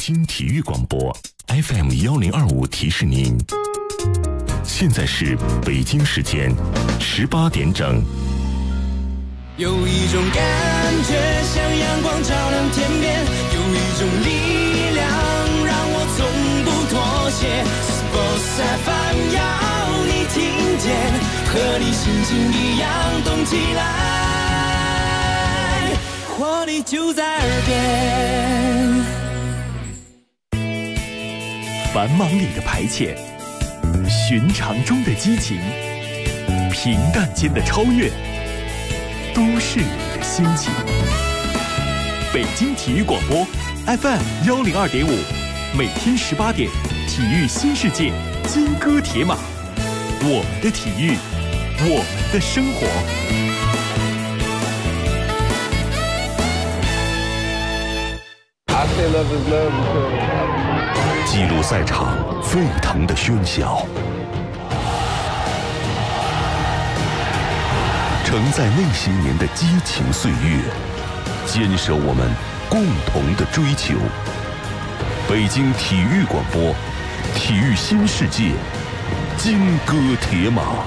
京体育广播 FM1025提示您，现在是北京时间18点整。 有一种感觉像阳光照亮天边，有一种力量让我从不妥协。Sports FM 要你听见，和你心情一样动起来，活力就在耳边。 繁忙里的排遣，寻常中的激情，平淡间的超越，都市里的心情。北京体育广播 FM102.5，每天18点，体育新世界，金戈铁马，我们的体育，我们的生活。 记录赛场沸腾的喧嚣，承载那些年的激情岁月，坚守我们共同的追求。北京体育广播，体育新世界，金戈铁马。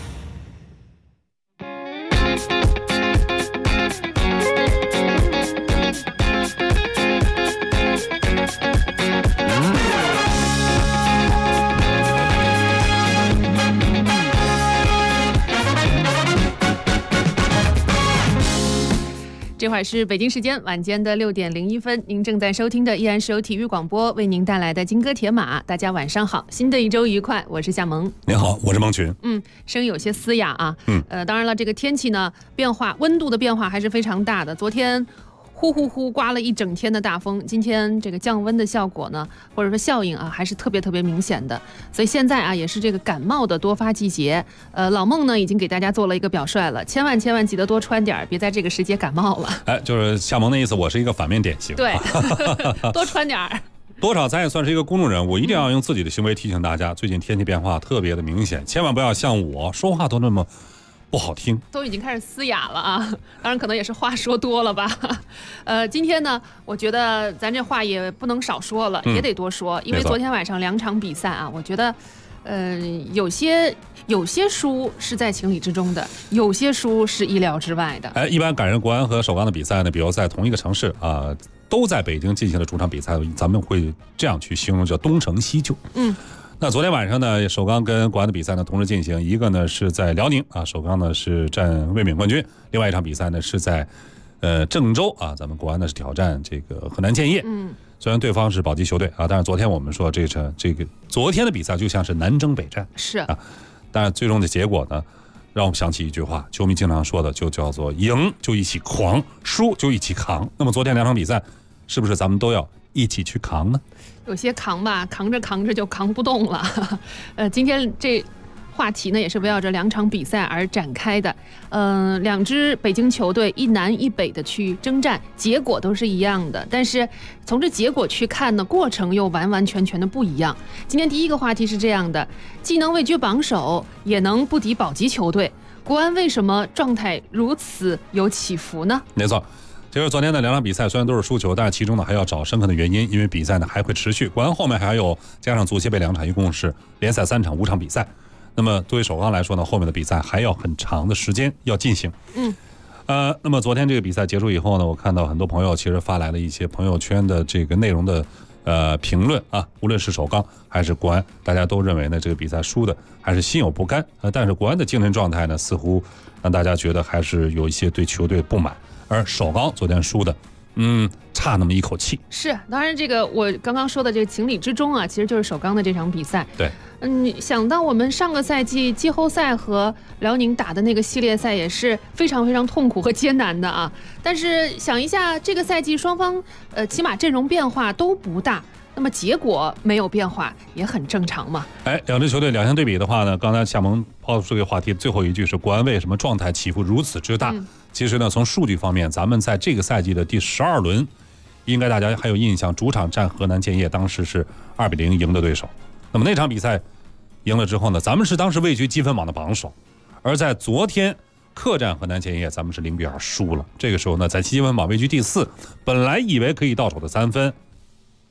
这会儿是北京时间晚间的6点01分，您正在收听的依然是由体育广播为您带来的金戈铁马。大家晚上好，新的一周愉快，我是夏萌。 您好，我是孟群。 声音有些嘶哑啊。当然了，这个天气呢变化，温度的变化还是非常大的。昨天呼呼呼刮了一整天的大风，今天这个降温的效果呢，或者说效应啊，还是特别明显的。所以现在啊，也是这个感冒的多发季节。老孟呢已经给大家做了一个表率了，千万记得多穿点，别在这个时节感冒了。 就是夏萌的意思，我是一个反面典型。 对，多穿点。 多少咱也算是一个公众人物，一定要用自己的行为提醒大家，最近天气变化特别的明显，千万不要像我说话都那么不好听， 都已经开始嘶哑了啊！当然可能也是话说多了吧。今天呢，我觉得咱这话也不能少说了，也得多说，因为昨天晚上2场比赛啊，我觉得，有些输是在情理之中的，有些输是意料之外的。 一般赶上国安和首钢的比赛呢，比如在同一个城市啊，都在北京进行了主场比赛，咱们会这样去形容，叫东成西就。那昨天晚上呢，首钢跟国安的比赛呢同时进行，一个呢是在辽宁啊，首钢呢是占卫冕冠军，另外一场比赛呢是在郑州啊，咱们国安呢是挑战这个河南建业。虽然对方是保级球队啊，但是昨天我们说这个昨天的比赛就像是南征北战，是啊，但是最终的结果呢，让我们想起一句话，球迷经常说的，就叫做赢就一起狂，输就一起扛。那么昨天2场比赛，是不是咱们都要一起去扛呢？ 有些扛吧，扛着就扛不动了。今天这话题呢，也是围绕着2场比赛而展开的。2支北京球队一南一北的去征战，结果都是一样的，但是从这结果去看呢，过程又完全的不一样。今天第一个话题是这样的：既能位居榜首，也能不敌保级球队，国安为什么状态如此有起伏呢？ 没错。就是昨天的2场比赛虽然都是输球，但是其中呢还要找深刻的原因，因为比赛呢还会持续，国安后面还有加上足协杯2场，一共是联赛3场5场比赛。那么对于首钢来说呢，后面的比赛还要很长的时间要进行。那么昨天这个比赛结束以后呢，我看到很多朋友其实发来了一些朋友圈的这个内容的评论啊，无论是首钢还是国安，大家都认为呢这个比赛输的还是心有不甘。但是国安的精神状态呢，似乎让大家觉得还是有一些对球队不满。而首钢昨天输的，差那么一口气。是， 当然这个我刚刚说的这个情理之中啊，其实就是首钢的这场比赛。 对， 想到我们上个赛季季后赛和辽宁打的那个系列赛也是非常痛苦和艰难的啊。但是想一下，这个赛季双方起码阵容变化都不大。那么结果没有变化也很正常嘛。 2支球队两相对比的话呢，刚才夏萌抛出这个话题最后一句是国安为什么状态起伏如此之大。其实呢，从数据方面，咱们在这个赛季的第12轮，应该大家还有印象，主场战河南建业，当时是2-0赢的对手。那么那场比赛赢了之后呢，咱们是当时位居积分榜的榜首，而在昨天客战河南建业，咱们是0-2输了。这个时候呢，在积分榜位居第4，本来以为可以到手的3分，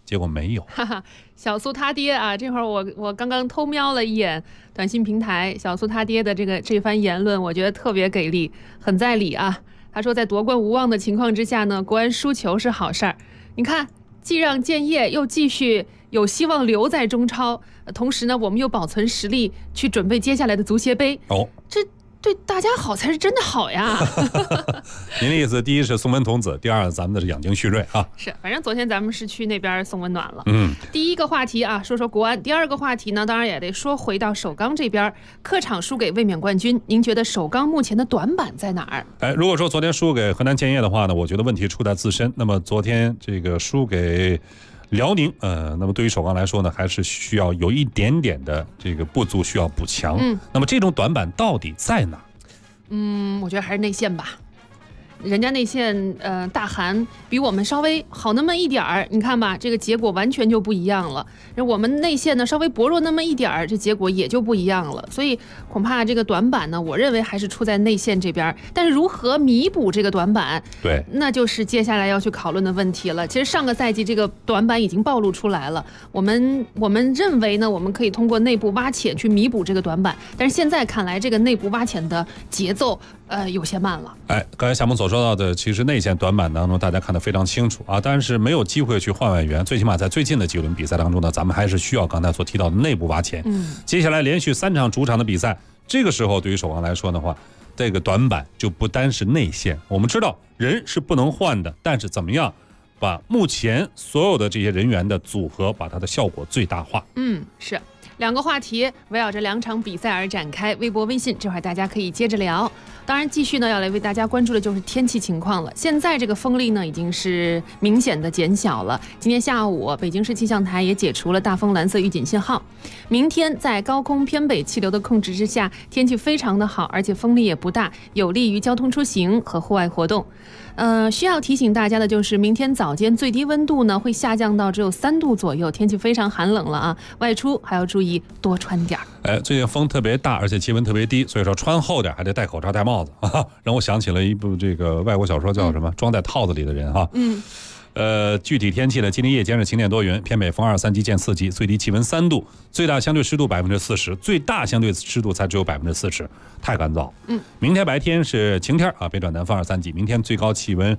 结果没有。 哈哈，小苏他爹啊，这会儿我刚刚偷瞄了一眼短信平台小苏他爹的这番言论，我觉得特别给力，很在理啊。他说，在夺冠无望的情况之下呢，国安输球是好事儿。你看，既让建业又继续有希望留在中超，同时呢，我们又保存实力去准备接下来的足协杯。 哦， 这对大家好才是真的好呀。 您的意思，第一是送温童子，第二咱们的是养精蓄锐啊。 是，反正昨天咱们是去那边送温暖了。第一个话题啊，说说国安；第二个话题呢，当然也得说回到首钢这边，客场输给卫冕冠军，您觉得首钢目前的短板在哪儿？ 如果说昨天输给河南建业的话呢，我觉得问题出在自身。那么昨天这个输给辽宁，那么对于首钢来说呢，还是需要有一点点的这个不足，需要补强。那么这种短板到底在哪？ 我觉得还是内线吧。人家内线大韩比我们稍微好那么一点儿，你看吧，这个结果完全就不一样了。我们内线呢稍微薄弱那么一点儿，这结果也就不一样了。所以恐怕这个短板呢，我认为还是出在内线这边。但是如何弥补这个短板， 对， 那就是接下来要去讨论的问题了。其实上个赛季这个短板已经暴露出来了，我们认为呢，我们可以通过内部挖潜去弥补这个短板，但是现在看来，这个内部挖潜的节奏有些慢了。 刚才夏萌所说到的，其实内线短板当中大家看得非常清楚啊，但是没有机会去换外援，最起码在最近的几轮比赛当中呢，咱们还是需要刚才所提到的内部挖潜。接下来连续3场主场的比赛，这个时候对于首钢来说的话，这个短板就不单是内线。我们知道人是不能换的，但是怎么样把目前所有的这些人员的组合，把它的效果最大化。 是。2个话题围绕着2场比赛而展开，微博、微信这会儿大家可以接着聊。当然，继续呢要来为大家关注的就是天气情况了。现在这个风力呢已经是明显的减小了。今天下午，北京市气象台也解除了大风蓝色预警信号。明天在高空偏北气流的控制之下，天气非常的好，而且风力也不大，有利于交通出行和户外活动。需要提醒大家的就是，明天早间最低温度呢会下降到只有3度左右，天气非常寒冷了啊！外出还要注意多穿点儿。 最近风特别大，而且气温特别低，所以说穿厚点，还得戴口罩、戴帽子啊，让我想起了一部这个外国小说，叫什么？装在套子里的人哈。具体天气呢，今天夜间是晴天多云，偏北风2、3级见4级，最低气温3度，最大相对湿度40%，最大相对湿度才只有40%，太干燥。明天白天是晴天啊，北转南风2、3级，明天最高气温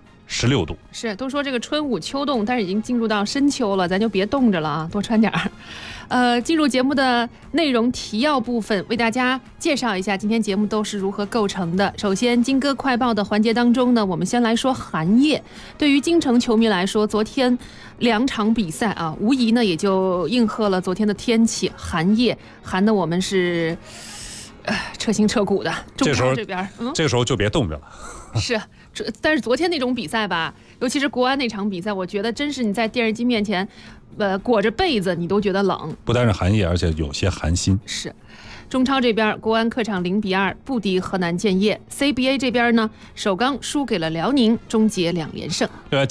16度。 是，都说这个春捂秋冻，但是已经进入到深秋了，咱就别冻着了啊，多穿点儿。进入节目的内容提要部分，为大家介绍一下今天节目都是如何构成的。首先，金歌快报的环节当中呢，我们先来说寒夜。对于京城球迷来说，昨天2场比赛啊，无疑呢也就应和了昨天的天气，寒夜寒的我们是彻心彻骨的。中超这边， 这个时候就别冻着了。 是，但是昨天那种比赛吧，尤其是国安那场比赛，我觉得真是你在电视机面前，裹着被子你都觉得冷。 不单是寒夜，而且有些寒心。 是，中超这边，国安客场0-2不敌河南建业。CBA 这边呢，首钢输给了辽宁，终结2连胜。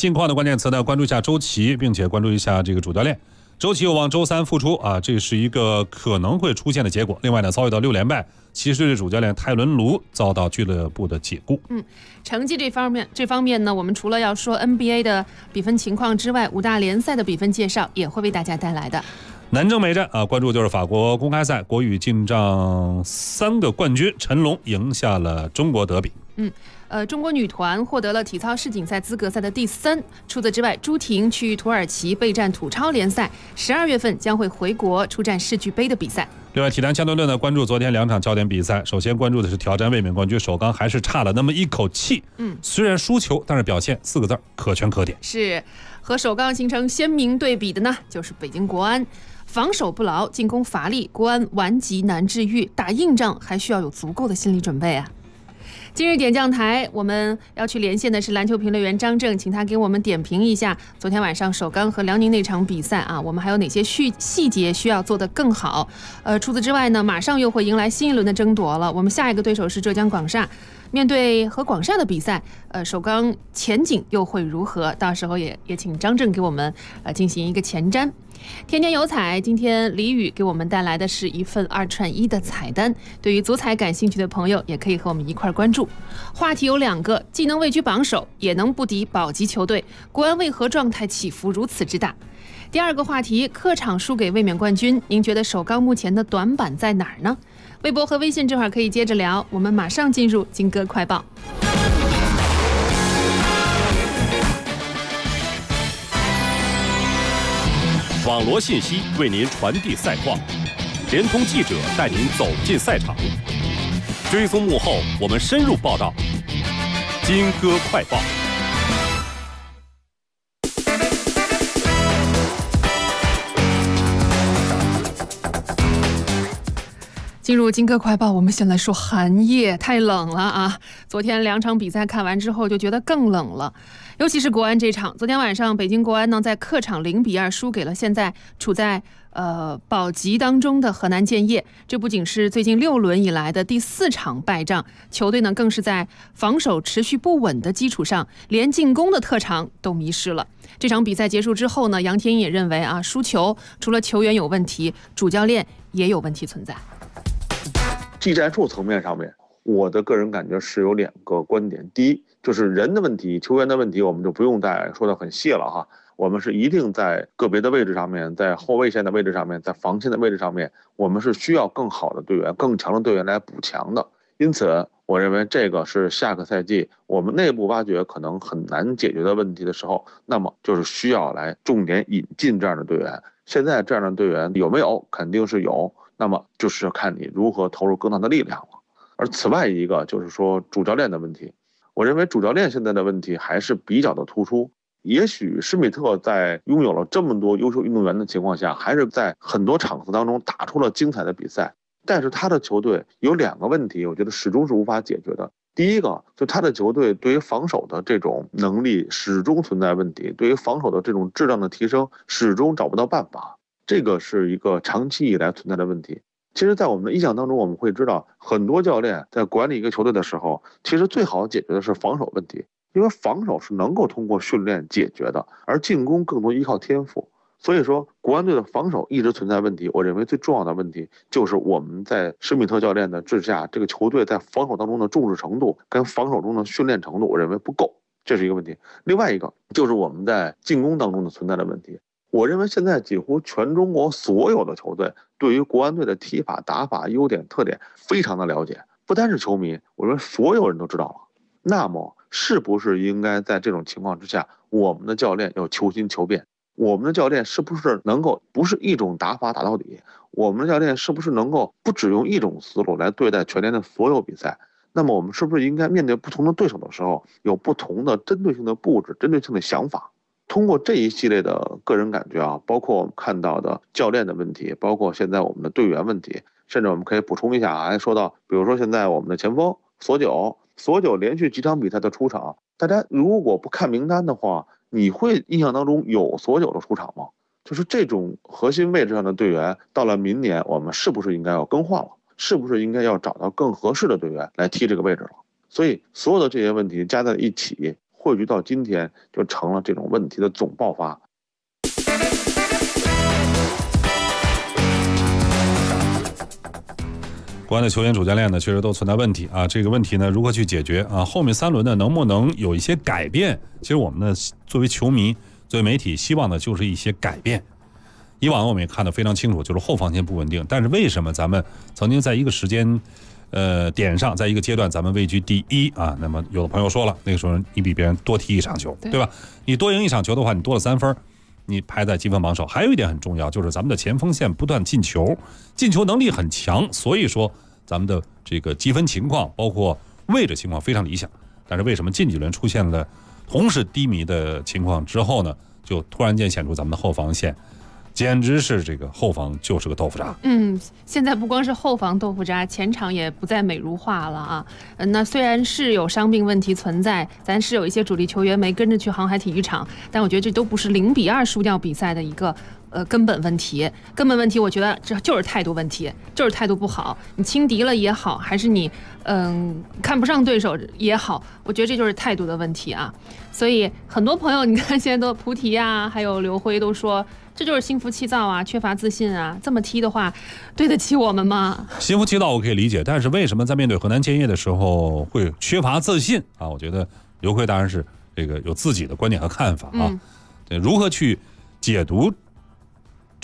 成绩这方面呢，我们除了要说 NBA 的比分情况之外，5大联赛的比分介绍也会为大家带来的。 南征美战啊，关注就是法国公开赛，国羽进账3个冠军，陈龙赢下了中国德比。 中国女团获得了体操世锦赛资格赛的第3。除此之外，朱婷去土耳其备战土超联赛，12月份将会回国出战世俱杯的比赛。 另外，体坛相对论呢，关注昨天2场焦点比赛。首先关注的是挑战卫冕冠军首钢，还是差了那么一口气。虽然输球，但是表现4个字：可圈可点。 是，和首钢形成鲜明对比的呢，就是北京国安。防守不牢，进攻乏力，国安顽疾难治愈，打硬仗还需要有足够的心理准备啊。今日点将台，我们要去连线的是篮球评论员张正，请他给我们点评一下昨天晚上首钢和辽宁那场比赛啊，我们还有哪些细节需要做得更好？除此之外呢，马上又会迎来新一轮的争夺了。我们下一个对手是浙江广厦，面对和广厦的比赛，首钢前景又会如何？到时候也请张正给我们进行一个前瞻。天天有彩，今天李宇给我们带来的是一份2串1的彩单，对于足彩感兴趣的朋友也可以和我们一块关注。话题有2个，既能位居榜首，也能不敌保级球队，国安为何状态起伏如此之大？ 第二个话题，客场输给卫冕冠军，您觉得首钢目前的短板在哪儿呢？微博和微信这会儿可以接着聊，我们马上进入金歌快报。 网罗信息为您传递赛况，联通记者带您走进赛场，追踪幕后，我们深入报道。金歌快报。 进入金歌快报，我们先来说寒夜，太冷了啊！昨天2场比赛看完之后，就觉得更冷了，尤其是国安这场。昨天晚上，北京国安呢在客场0-2输给了现在处在保级当中的河南建业。这不仅是最近6轮以来的第4场败仗，球队呢更是在防守持续不稳的基础上，连进攻的特长都迷失了。这场比赛结束之后呢，杨天一也认为啊，输球除了球员有问题，主教练也有问题存在。 技战术层面上面，我的个人感觉是有2个观点。第一，就是人的问题、球员的问题，我们就不用再说得很细了哈。我们是一定在个别的位置上面，在后卫线的位置上面，在防线的位置上面，我们是需要更好的队员、更强的队员来补强的。因此，我认为这个是下个赛季我们内部挖掘可能很难解决的问题的时候，那么就是需要来重点引进这样的队员。现在这样的队员有没有？肯定是有。那么就是看你如何投入更大的力量了。而此外一个就是说主教练的问题，我认为主教练现在的问题还是比较的突出。也许施密特在拥有了这么多优秀运动员的情况下，还是在很多场次当中打出了精彩的比赛，但是他的球队有2个问题，我觉得始终是无法解决的。第一个，就他的球队对于防守的这种能力始终存在问题，对于防守的这种质量的提升始终找不到办法。这个是一个长期以来存在的问题。其实在我们的印象当中，我们会知道很多教练在管理一个球队的时候，其实最好解决的是防守问题，因为防守是能够通过训练解决的，而进攻更多依靠天赋。所以说国安队的防守一直存在问题，我认为最重要的问题就是我们在施密特教练的治下，这个球队在防守当中的重视程度跟防守中的训练程度，我认为不够，这是一个问题。另外一个就是我们在进攻当中的存在的问题。我认为现在几乎全中国所有的球队对于国安队的踢法、打法、优点、特点非常的了解，不单是球迷，我认为所有人都知道了。那么是不是应该在这种情况之下，我们的教练要求新求变？我们的教练是不是能够不是一种打法打到底？我们的教练是不是能够不只用一种思路来对待全年的所有比赛？那么我们是不是应该面对不同的对手的时候，有不同的针对性的布置、针对性的想法？通过这一系列的个人感觉啊，包括我们看到的教练的问题，包括现在我们的队员问题，甚至我们可以补充一下啊，还说到，比如说现在我们的前锋索九连续几场比赛的出场，大家如果不看名单的话，你会印象当中有索九的出场吗？就是这种核心位置上的队员，到了明年我们是不是应该要更换了？是不是应该要找到更合适的队员来踢这个位置了？所以所有的这些问题加在一起，汇聚到今天，就成了这种问题的总爆发。 国安的球员、主教练呢，确实都存在问题啊。这个问题呢，如何去解决啊？后面3轮呢，能不能有一些改变？其实我们呢，作为球迷、作为媒体，希望的就是一些改变。以往我们也看得非常清楚，就是后防线不稳定。但是为什么咱们曾经在一个时间点上，在一个阶段咱们位居第1啊？那么有的朋友说了，那个时候你比别人多踢1场球，对吧？你多赢1场球的话，你多了3分，你排在积分榜首。还有一点很重要，就是咱们的前锋线不断进球，进球能力很强，所以说咱们的这个积分情况，包括位置情况非常理想。但是为什么近几轮出现了同时低迷的情况之后呢，就突然间显出咱们的后防线简直是这个后防就是个豆腐渣。 现在不光是后防豆腐渣，前场也不再美如画了啊。那虽然是有伤病问题存在，咱是有一些主力球员没跟着去航海体育场，但我觉得这都不是0-2输掉比赛的一个根本问题。根本问题，我觉得这就是态度问题，就是态度不好。你轻敌了也好，还是你看不上对手也好，我觉得这就是态度的问题啊。所以很多朋友，你看现在都菩提啊，还有刘辉都说，这就是心浮气躁啊，缺乏自信啊。这么踢的话，对得起我们吗？ 心浮气躁我可以理解，但是为什么在面对河南建业的时候会缺乏自信啊？我觉得刘辉当然是这个有自己的观点和看法啊。如何去解读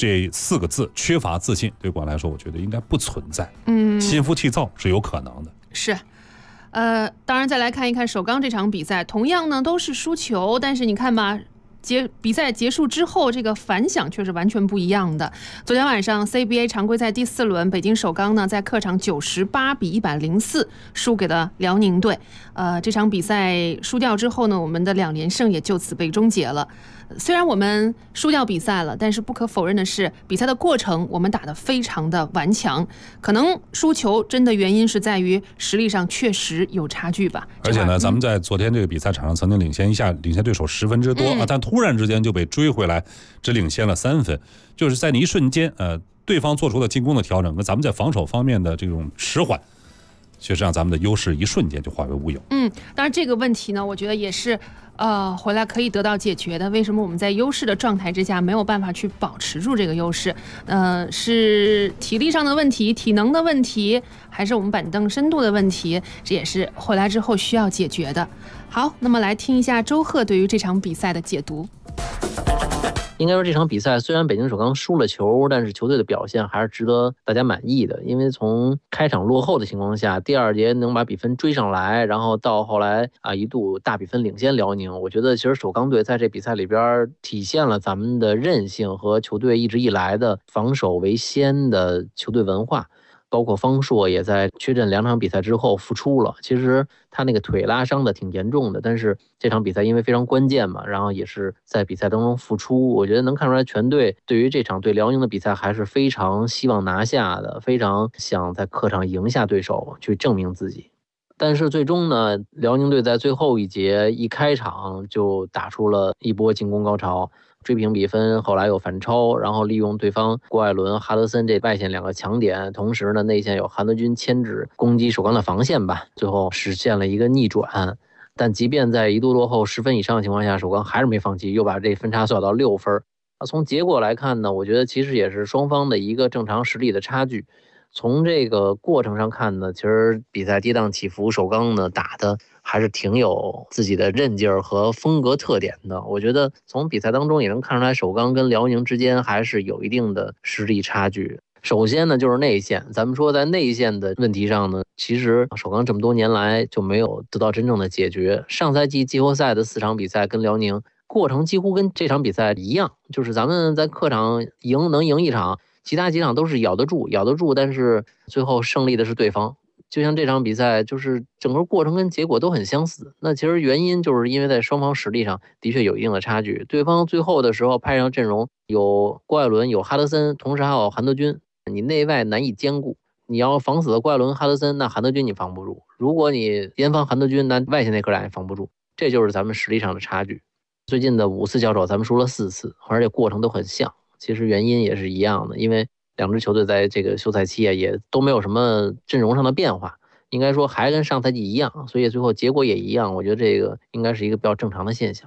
这4个字缺乏自信，对国安来说，我觉得应该不存在。心浮气躁是有可能的。 是。当然再来看一看首钢这场比赛，同样呢都是输球，但是你看吧，比赛结束之后，这个反响却是完全不一样的。昨天晚上 CBA 常规赛第4轮，北京首钢呢在客场98比104输给了辽宁队。这场比赛输掉之后呢，我们的2连胜也就此被终结了。虽然我们输掉比赛了，但是不可否认的是，比赛的过程我们打得非常的顽强。可能输球真的原因是在于实力上确实有差距吧。 而且呢，咱们在昨天这个比赛场上曾经领先对手10分之多但突然之间就被追回来，只领先了3分。就是在那一瞬间，对方做出的进攻的调整跟咱们在防守方面的这种迟缓，确实让咱们的优势一瞬间就化为乌有。 当然这个问题呢，我觉得也是回来可以得到解决的。为什么我们在优势的状态之下没有办法去保持住这个优势？是体力上的问题、体能的问题，还是我们板凳深度的问题？这也是回来之后需要解决的。好，那么来听一下周贺对于这场比赛的解读。 应该说这场比赛虽然北京首钢输了球，但是球队的表现还是值得大家满意的。因为从开场落后的情况下，第2节能把比分追上来，然后到后来一度大比分领先辽宁，我觉得其实首钢队在这比赛里边体现了咱们的韧性和球队一直以来的防守为先的球队文化。包括方硕也在缺阵2场比赛之后复出了，其实他那个腿拉伤的挺严重的，但是这场比赛因为非常关键嘛，然后也是在比赛当中复出，我觉得能看出来全队对于这场对辽宁的比赛还是非常希望拿下的，非常想在客场赢下对手，去证明自己。但是最终呢，辽宁队在最后一节一开场就打出了一波进攻高潮，追平比分，后来有反超，然后利用对方郭艾伦、哈德森这外线2个强点，同时呢内线有韩德君牵制攻击首钢的防线吧，最后实现了一个逆转。但即便在一度落后10分以上的情况下，首钢还是没放弃，又把这分差缩小到6分。从结果来看呢，我觉得其实也是双方的一个正常实力的差距。从这个过程上看呢，其实比赛跌宕起伏，首钢呢打的还是挺有自己的韧劲儿和风格特点的。我觉得从比赛当中也能看出来，首钢跟辽宁之间还是有一定的实力差距。首先呢，就是内线，咱们说在内线的问题上呢，其实首钢这么多年来就没有得到真正的解决。上赛季季后赛的4场比赛跟辽宁过程几乎跟这场比赛一样，就是咱们在客场能赢1场，其他几场都是咬得住，但是最后胜利的是对方。就像这场比赛，就是整个过程跟结果都很相似。那其实原因就是因为在双方实力上的确有一定的差距。对方最后的时候派上阵容有郭艾伦、有哈德森，同时还有韩德君，你内外难以兼顾。你要防死了郭艾伦、哈德森，那韩德君你防不住；如果你严防韩德君，那外线那哥俩也防不住。这就是咱们实力上的差距。最近的5次交手，咱们输了4次，而且过程都很像。其实原因也是一样的，因为2支球队在这个休赛期也都没有什么阵容上的变化，应该说还跟上赛季一样，所以最后结果也一样。我觉得这个应该是一个比较正常的现象。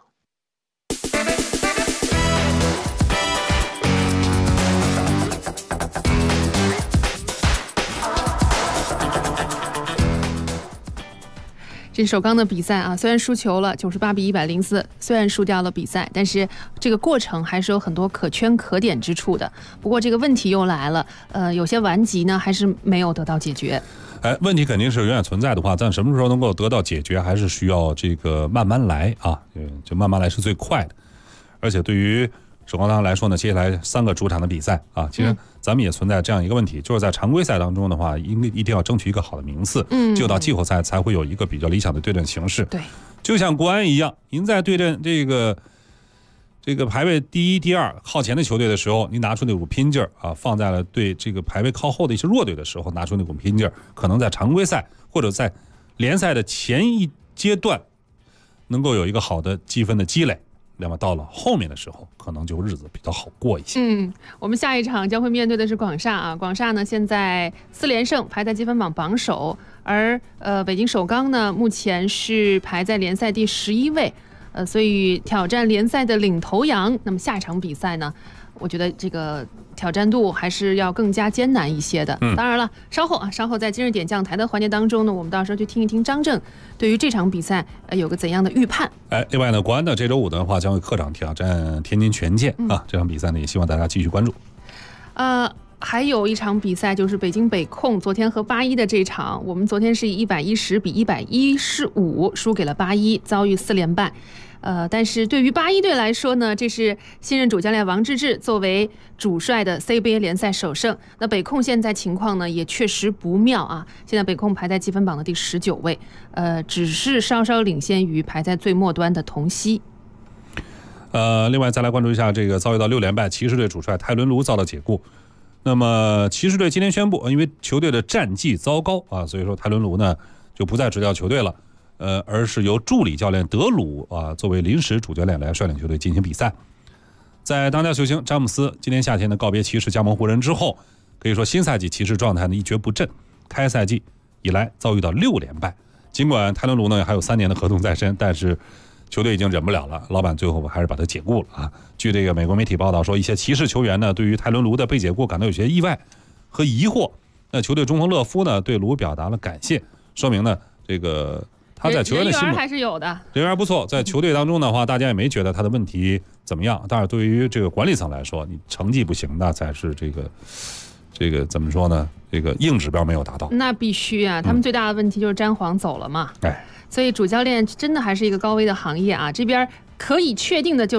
这首钢的比赛啊，虽然输球了98比104，虽然输掉了比赛，但是这个过程还是有很多可圈可点之处的。不过这个问题又来了，有些顽疾呢还是没有得到解决。 问题肯定是永远存在的话，但什么时候能够得到解决，还是需要这个慢慢来啊，就慢慢来是最快的。而且对于首钢来说呢，接下来3个主场的比赛啊，其实咱们也存在这样一个问题，就是在常规赛当中的话，一定要争取一个好的名次，就到季后赛才会有一个比较理想的对阵形势。 对， 就像国安一样，您在对阵这个排位第1、第2靠前的球队的时候，你拿出那股拼劲儿啊，放在了对这个排位靠后的一些弱队的时候，拿出那股拼劲儿，可能在常规赛或者在联赛的前一阶段，能够有一个好的积分的积累。那么到了后面的时候，可能就日子比较好过一些。 我们下一场将会面对的是广厦啊。广厦呢现在4连胜，排在积分榜榜首，而北京首钢呢目前是排在联赛第11位，所以挑战联赛的领头羊。那么下一场比赛呢，我觉得这个挑战度还是要更加艰难一些的。当然了，稍后在今日点将台的环节当中呢，我们到时候去听一听张震对于这场比赛有个怎样的预判。 另外呢，国安的这周5的话将会客场挑战天津权健啊，这场比赛呢也希望大家继续关注。 还有一场比赛就是北京北控昨天和8-1的这场，我们昨天是以110比115输给了8-1，遭遇4连败。但是对于8-1队来说呢，这是新任主教练王治郅作为主帅的 CBA 联赛首胜。那北控现在情况呢也确实不妙啊，现在北控排在积分榜的第19位，只是稍稍领先于排在最末端的同曦。 另外再来关注一下这个遭遇到6连败骑士队主帅泰伦卢遭到解雇。那么骑士队今天宣布，因为球队的战绩糟糕啊，所以说泰伦卢呢就不再执教球队了，而是由助理教练德鲁作为临时主教练来率领球队进行比赛。在当家球星詹姆斯今年夏天的告别骑士加盟湖人之后，可以说新赛季骑士状态呢一蹶不振，开赛季以来遭遇到6连败。尽管泰伦卢呢还有3年的合同在身，但是球队已经忍不了了，老板最后还是把他解雇了啊。据这个美国媒体报道说，一些骑士球员呢对于泰伦卢的被解雇感到有些意外和疑惑。那球队中锋勒夫呢对卢表达了感谢，说明呢这个他在球员的心目还是有的， 人缘不错。在球队当中的话，大家也没觉得他的问题怎么样。但是对于这个管理层来说，你成绩不行，那才是这个怎么说呢？这个硬指标没有达到， 那必须啊。他们最大的问题就是詹皇走了嘛。所以主教练真的还是一个高危的行业啊。这边可以确定的就是，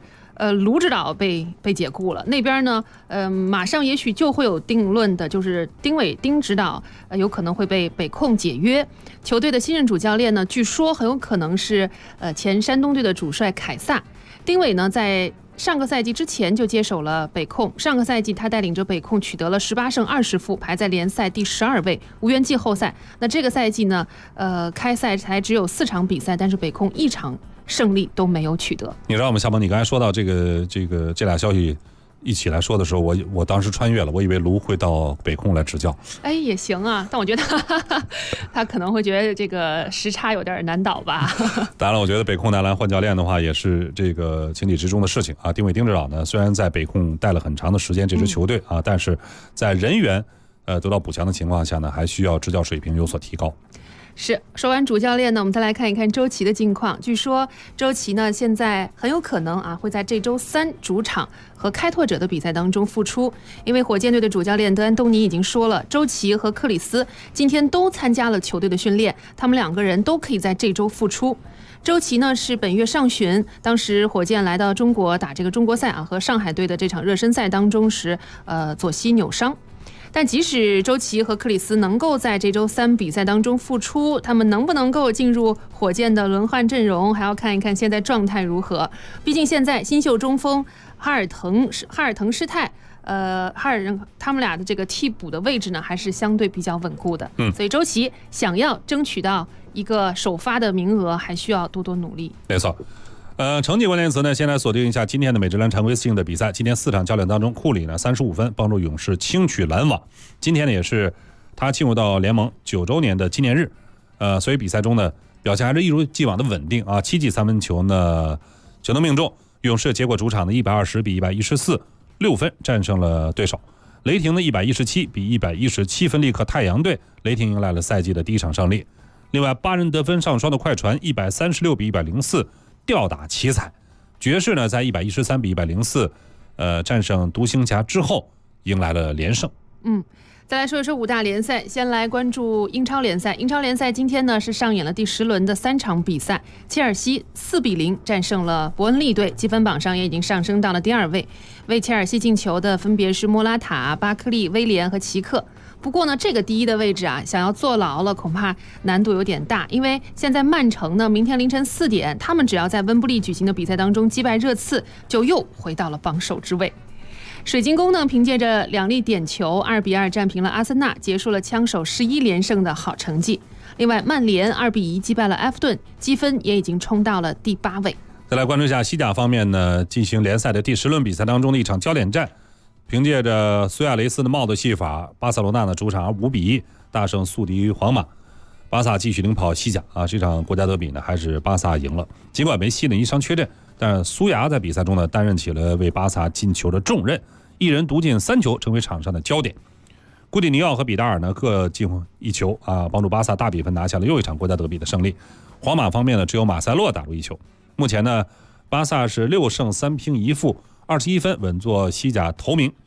卢指导被解雇了。那边呢，马上也许就会有定论的，就是丁指导有可能会被北控解约。球队的新任主教练呢，据说很有可能是前山东队的主帅凯撒。丁伟呢，在上个赛季之前就接手了北控，上个赛季他带领着北控取得了18胜20负，排在联赛第12位，无缘季后赛。那这个赛季呢，开赛才只有4场比赛，但是北控1场胜利都没有取得。 你知道吗，夏萌？你刚才说到这俩消息一起来说的时候，我当时穿越了，我以为卢会到北控来执教。 也行啊，但我觉得他可能会觉得这个时差有点难倒吧。 当然了，我觉得北控男篮换教练的话，也是这个情理之中的事情啊。丁指导呢，虽然在北控带了很长的时间这支球队啊，但是在人员得到补强的情况下呢，还需要执教水平有所提高。 是，说完主教练呢，我们再来看一看周琦的近况。据说周琦呢现在很有可能会在这周3主场和开拓者的比赛当中复出，因为火箭队的主教练德安东尼已经说了，周琦和克里斯今天都参加了球队的训练，他们2个人都可以在这周复出。周琦呢是本月上旬，当时火箭来到中国打这个中国赛和上海队的这场热身赛当中时，左膝扭伤。但即使周琦和克里斯能够在这周3比赛当中复出，他们能不能够进入火箭的轮换阵容，还要看一看现在状态如何。毕竟现在新秀中锋哈尔滕施泰，他们俩的这个替补的位置呢，还是相对比较稳固的。所以周琦想要争取到一个首发的名额，还需要多多努力。 没错。成绩关键词呢，先来锁定一下今天的美职篮常规性的比赛。今天4场较量当中，库里呢35分帮助勇士轻取篮网。今天呢也是他进入到联盟9周年的纪念日，所以比赛中呢表现还是一如既往的稳定啊。7记3分球呢全都命中，勇士结果主场的120比114，6分战胜了对手。雷霆的117比117分力克太阳队，雷霆迎来了赛季的第1场胜利。另外8人得分上双的快船136比104。吊打奇才，爵士呢在113比104，战胜独行侠之后，迎来了连胜。 再来说一说5大联赛，先来关注英超联赛。英超联赛今天呢是上演了第10轮的3场比赛，切尔西4比0战胜了伯恩利队，积分榜上也已经上升到了第2位。为切尔西进球的分别是莫拉塔、巴克利、威廉和齐克。不过呢，这个第1的位置想要坐牢了，恐怕难度有点大，因为现在曼城呢，明天凌晨4点，他们只要在温布利举行的比赛当中击败热刺，就又回到了榜首之位。水晶宫呢，凭借着2粒点球2比2战平了阿森纳，结束了枪手11连胜的好成绩。另外，曼联2比1击败了埃弗顿，积分也已经冲到了第8位。 再来关注一下西甲方面呢，进行联赛的第10轮比赛当中的一场焦点战。凭借着苏亚雷斯的帽子戏法，巴塞罗那的主场5比1大胜宿敌皇马，巴萨继续领跑西甲这场国家德比呢，还是巴萨赢了。尽管梅西呢一伤缺阵，但是苏牙在比赛中呢担任起了为巴萨进球的重任，一人独进3球，成为场上的焦点。古蒂尼奥和比达尔呢各进1球帮助巴萨大比分拿下了又一场国家德比的胜利。皇马方面呢，只有马塞洛打入1球。目前呢，巴萨是6胜3平1负。21分稳坐西甲头名。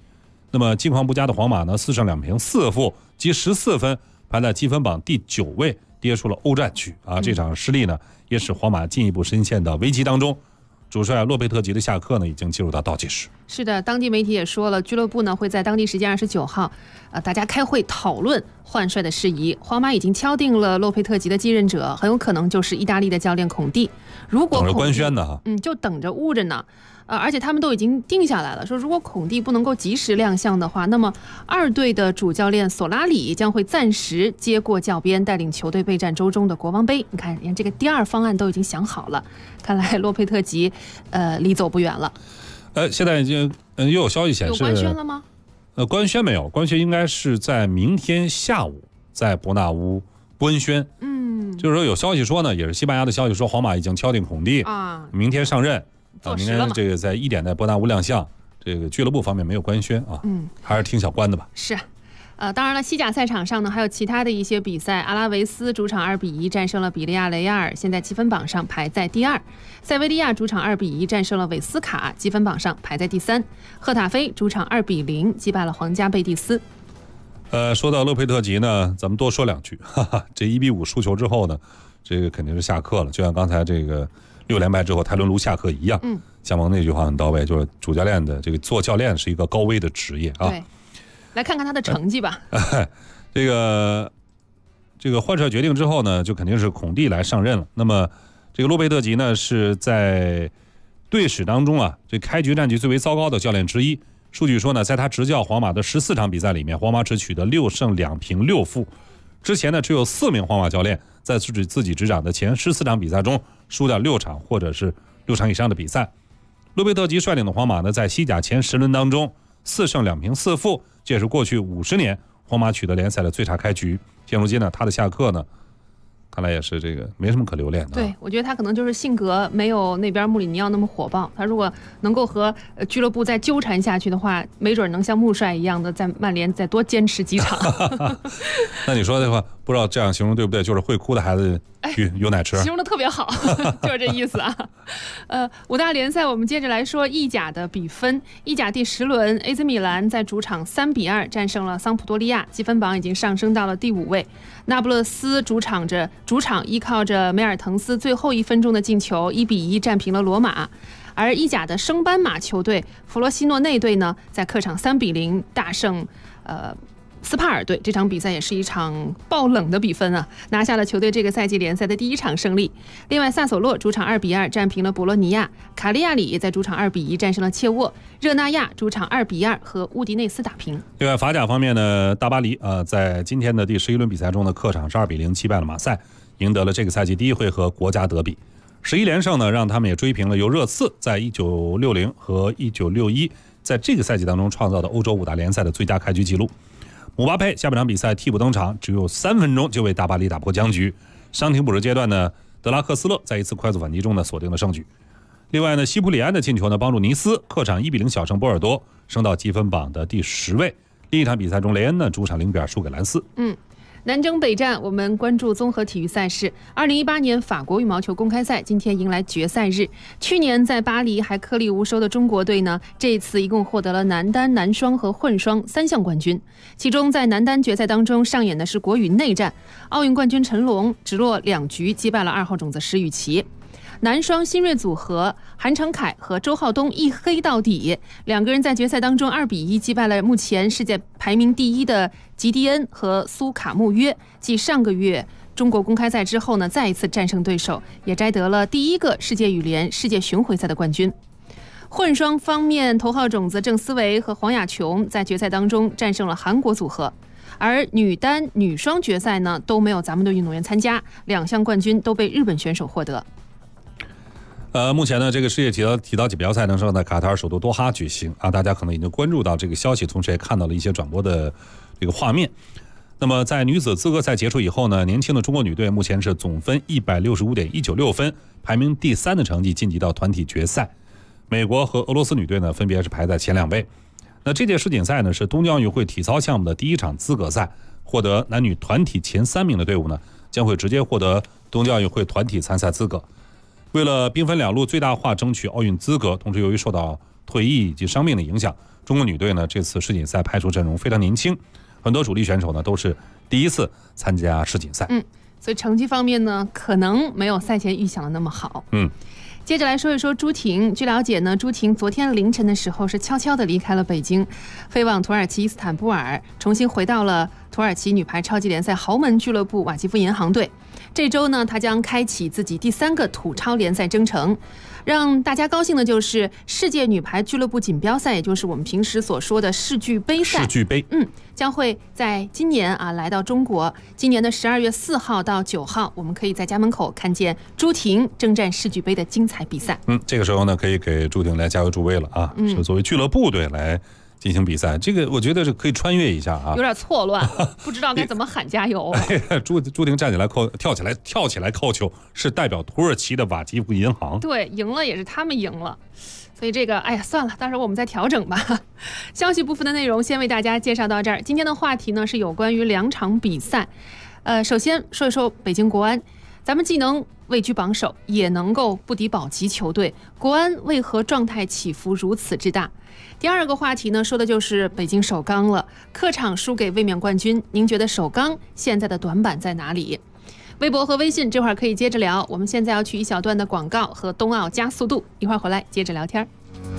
那么近况不佳的皇马呢，4胜2平4负，积14分，排在积分榜第9位，跌出了欧战区啊。这场失利呢，也使皇马进一步深陷到危机当中。主帅洛佩特吉的下课呢，已经进入到倒计时。 是的，当地媒体也说了，俱乐部呢会在当地时间29号，大家开会讨论换帅的事宜。皇马已经敲定了洛佩特吉的继任者，很有可能就是意大利的教练孔蒂。如果等着官宣呢哈， 就等着捂着呢。而且他们都已经定下来了，说如果孔蒂不能够及时亮相的话，那么2队的主教练索拉里将会暂时接过教鞭，带领球队备战周中的国王杯。你看，连这个第2方案都已经想好了，看来洛佩特吉离走不远了。 现在已经又有消息显示， 有官宣了吗？ 官宣没有，官宣应该是在明天下午在伯纳乌官宣。就是说有消息说呢，也是西班牙的消息说，皇马已经敲定孔蒂啊，明天上任。明天这个在1点在伯纳乌亮相，这个俱乐部方面没有官宣啊，还是听小关的吧。 是，当然了，西甲赛场上呢还有其他的一些比赛，阿拉维斯主场2比1战胜了比利亚雷亚尔，现在积分榜上排在第2；塞维利亚主场2比1战胜了韦斯卡，积分榜上排在第3；赫塔菲主场2比0击败了皇家贝蒂斯。 说到洛佩特吉呢，咱们多说2句，这1比5输球之后呢，这个肯定是下课了，就像刚才这个6连败之后泰伦卢下课一样。向蒙那句话很到位，就是主教练的这个做教练是一个高危的职业啊。 对，来看看他的成绩吧。 这个换帅决定之后呢，就肯定是孔蒂来上任了。那么这个洛佩特吉呢，是在队史当中啊，这开局战绩最为糟糕的教练之一。数据说呢，在他执教皇马的14场比赛里面，皇马只取得6胜2平6负。之前呢，只有4名皇马教练在自己执掌的前14场比赛中输掉6场或者是6场以上的比赛。洛佩特吉率领的皇马呢，在西甲前10轮当中4胜2平4负，这也是过去50年皇马取得联赛的最差开局。现如今呢，他的下课呢，看来也是这个没什么可留恋的。 对，我觉得他可能就是性格没有那边穆里尼奥那么火爆。他如果能够和俱乐部再纠缠下去的话，没准能像穆帅一样的在曼联再多坚持几场。 那你说的话，不知道这样形容对不对？就是会哭的孩子有奶吃， 形容的特别好，就是这意思啊。5大联赛我们接着来说意甲的比分。意甲第10轮 AC 米兰在主场3比2战胜了桑普多利亚，积分榜已经上升到了第5位。那不勒斯主场依靠着梅尔滕斯最后1分钟的进球1比1战平了罗马。而意甲的升班马球队弗罗西诺内队呢，在客场3比0大胜斯帕尔队，这场比赛也是一场爆冷的比分啊，拿下了球队这个赛季联赛的第1场胜利。另外，萨索洛主场2比2战平了博洛尼亚，卡利亚里在主场2比1战胜了切沃，热那亚主场2比2和乌迪内斯打平。 另外，法甲方面呢，大巴黎在今天的第11轮比赛中呢，客场是2比0击败了马赛，赢得了这个赛季第1回合国家德比。11连胜呢，让他们也追平了由热刺在1960和1961在这个赛季当中创造的欧洲5大联赛的最佳开局纪录。姆巴佩下半场比赛替补登场，只有3分钟就为大巴黎打破僵局。伤停补时阶段呢，德拉克斯勒在一次快速反击中呢锁定了胜局。另外呢，西普里安的进球呢帮助尼斯客场1比0小胜波尔多，升到积分榜的第10位。另一场比赛中，雷恩呢主场0比2输给兰斯。 南征北战，我们关注综合体育赛事。2018年法国羽毛球公开赛今天迎来决赛日。去年在巴黎还颗粒无收的中国队呢，这一次一共获得了男单、男双和混双3项冠军。其中在男单决赛当中上演的是国羽内战，奥运冠军陈龙直落2局击败了2号种子石宇奇。男双新锐组合韩成凯和周浩东一黑到底，两个人在决赛当中2比1击败了目前世界排名第1的吉迪恩和苏卡穆约，继上个月中国公开赛之后呢，再一次战胜对手，也摘得了第1个世界羽联世界巡回赛的冠军。混双方面，头号种子郑思维和黄雅琼在决赛当中战胜了韩国组合，而女单、女双决赛呢都没有咱们的运动员参加，2项冠军都被日本选手获得。 目前呢，这个世界体操锦标赛呢正在卡塔尔首都多哈举行啊，大家可能已经关注到这个消息，同时也看到了一些转播的这个画面。那么在女子资格赛结束以后呢，年轻的中国女队目前是总分165.196分，排名第3的成绩晋级到团体决赛。美国和俄罗斯女队呢分别是排在前2位。那这届世锦赛呢是东京奥运会体操项目的第1场资格赛，获得男女团体前3名的队伍呢将会直接获得东京奥运会团体参赛资格。为了兵分2路最大化争取奥运资格，同时由于受到退役以及伤病的影响，中国女队呢这次世锦赛派出阵容非常年轻，很多主力选手呢都是第一次参加世锦赛。 所以成绩方面呢，可能没有赛前预想的那么好。接着来说一说朱婷。据了解呢，朱婷昨天凌晨的时候是悄悄地离开了北京，飞往土耳其伊斯坦布尔，重新回到了土耳其女排超级联赛豪门俱乐部瓦基夫银行队。这周呢，她将开启自己第3个土超联赛征程。让大家高兴的就是世界女排俱乐部锦标赛，也就是我们平时所说的世俱杯赛。 世俱杯， 将会在今年来到中国。今年的12月4号到9号，我们可以在家门口看见朱婷征战世俱杯的精彩比赛。 这个时候呢，可以给朱婷来加油助威了啊！是作为俱乐部队来进行比赛，这个我觉得是可以穿越一下啊， 有点错乱，不知道该怎么喊加油。 朱婷站起来跳起来扣球，是代表土耳其的瓦基夫银行。 对，赢了也是他们赢了，所以这个算了，到时候我们再调整吧。消息部分的内容先为大家介绍到这儿。今天的话题呢是有关于2场比赛。首先说一说北京国安，咱们既能位居榜首，也能够不敌保级球队，国安为何状态起伏如此之大？第二个话题呢，说的就是北京首钢了，客场输给卫冕冠军，您觉得首钢现在的短板在哪里？微博和微信这会儿可以接着聊，我们现在要去一小段的广告和冬奥加速度，一会儿回来接着聊天。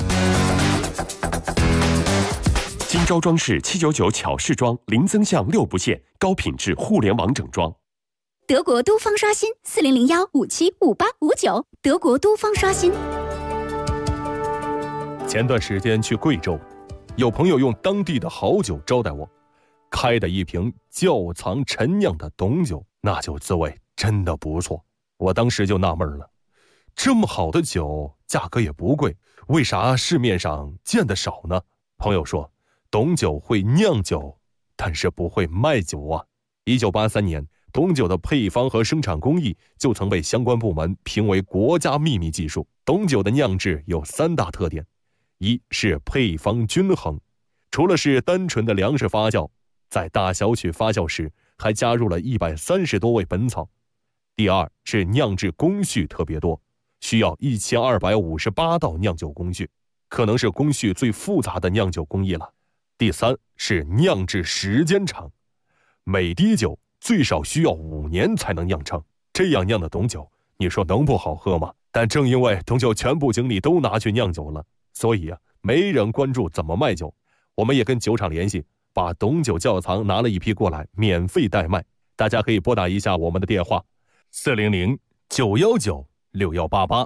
今朝装饰799巧饰装，零增项6不限，高品质互联网整装。 德国都方刷新4001575859，德国都方刷新。 前段时间去贵州，有朋友用当地的好酒招待我，开的一瓶窖藏陈酿的董酒，那酒滋味真的不错。我当时就纳闷了，这么好的酒价格也不贵，为啥市面上见得少呢？朋友说，董酒会酿酒，但是不会卖酒啊。1983年，董酒的配方和生产工艺就曾被相关部门评为国家秘密技术。董酒的酿制有3大特点，一是配方均衡，除了是单纯的粮食发酵，在大小曲发酵时还加入了130多味本草。第二是酿制工序特别多，需要1258道酿酒工序，可能是工序最复杂的酿酒工艺了。第三是酿制时间长，每滴酒最少需要5年才能酿成，这样酿的董酒，你说能不好喝吗？但正因为董酒全部精力都拿去酿酒了，所以没人关注怎么卖酒。我们也跟酒厂联系，把董酒窖藏拿了一批过来，免费代卖。大家可以拨打一下我们的电话：400-919-6188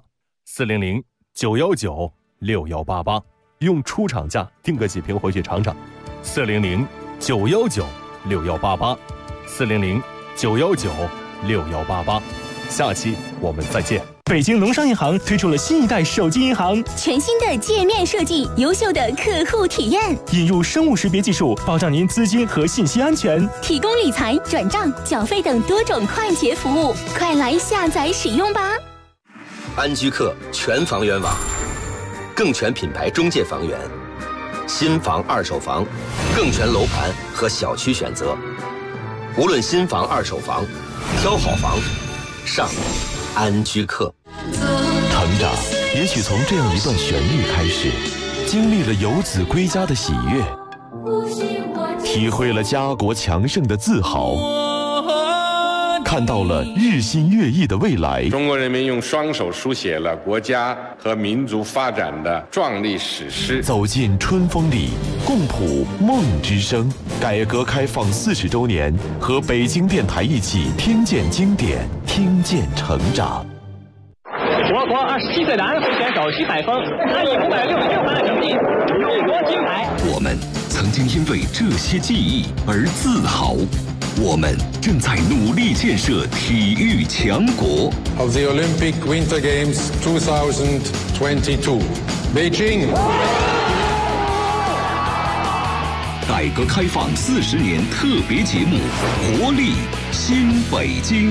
400-919-6188，用出厂价订个几瓶回去尝尝。400-919-6188 400-919-6188。下期我们再见。 北京农商银行推出了新一代手机银行， 全新的界面设计，优秀的客户体验， 引入生物识别技术，保障您资金和信息安全， 提供理财、转账、缴费等多种快捷服务，快来下载使用吧！ 安居客全房源网，更全品牌中介房源，新房、二手房，更全楼盘和小区选择。无论新房、二手房，挑好房，上安居客。 成长也许从这样一段旋律开始，经历了游子归家的喜悦，体会了家国强盛的自豪，看到了日新月异的未来。 中国人民用双手书写了国家和民族发展的壮丽史诗。 走进春风里，共谱梦之声。改革开放40周年，和北京电台一起听见经典，听见成长。 我国27岁的安徽选手徐海峰，他以566分的成绩荣夺金牌。 我们曾经因为这些记忆而自豪，我们正在努力建设体育强国。 Of the Olympic Winter Games 2022, Beijing。 改革开放40年特别节目，活力新北京。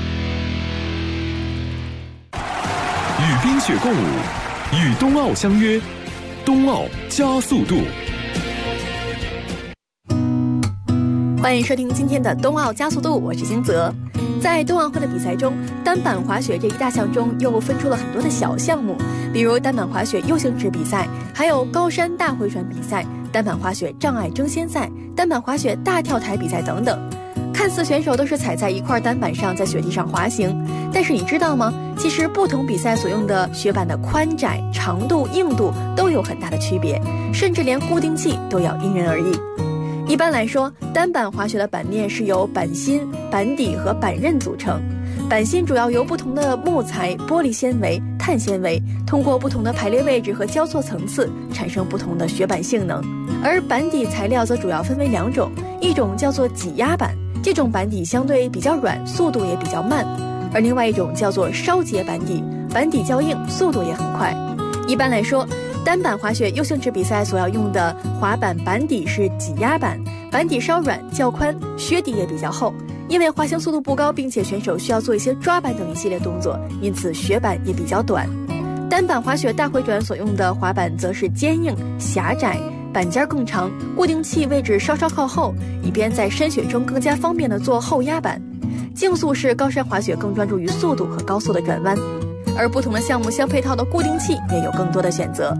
与冰雪共舞，与冬奥相约，冬奥加速度。 欢迎收听今天的冬奥加速度，我是星泽。在冬奥会的比赛中，单板滑雪这一大项中又分出了很多的小项目，比如单板滑雪 U 型池比赛，还有高山大回转比赛、单板滑雪障碍争先赛、单板滑雪大跳台比赛等等。看似选手都是踩在一块单板上在雪地上滑行，但是你知道吗？其实不同比赛所用的雪板的宽窄、长度、硬度都有很大的区别，甚至连固定器都要因人而异。一般来说，单板滑雪的板面是由板芯、板底和板刃组成。板芯主要由不同的木材、玻璃纤维、碳纤维，通过不同的排列位置和交错层次，产生不同的雪板性能。而板底材料则主要分为2种，一种叫做挤压板，这种板底相对比较软，速度也比较慢；而另外一种叫做烧结板底，板底较硬，速度也很快。一般来说，单板滑雪 U 型池比赛所要用的滑板板底是挤压板，板底稍软较宽，靴底也比较厚。因为滑行速度不高，并且选手需要做一些抓板等一系列动作，因此雪板也比较短。单板滑雪大回转所用的滑板则是坚硬、狭窄，板尖更长，固定器位置稍稍靠后，以便在深雪中更加方便地做后压板。竞速式高山滑雪更专注于速度和高速的转弯，而不同的项目相配套的固定器也有更多的选择。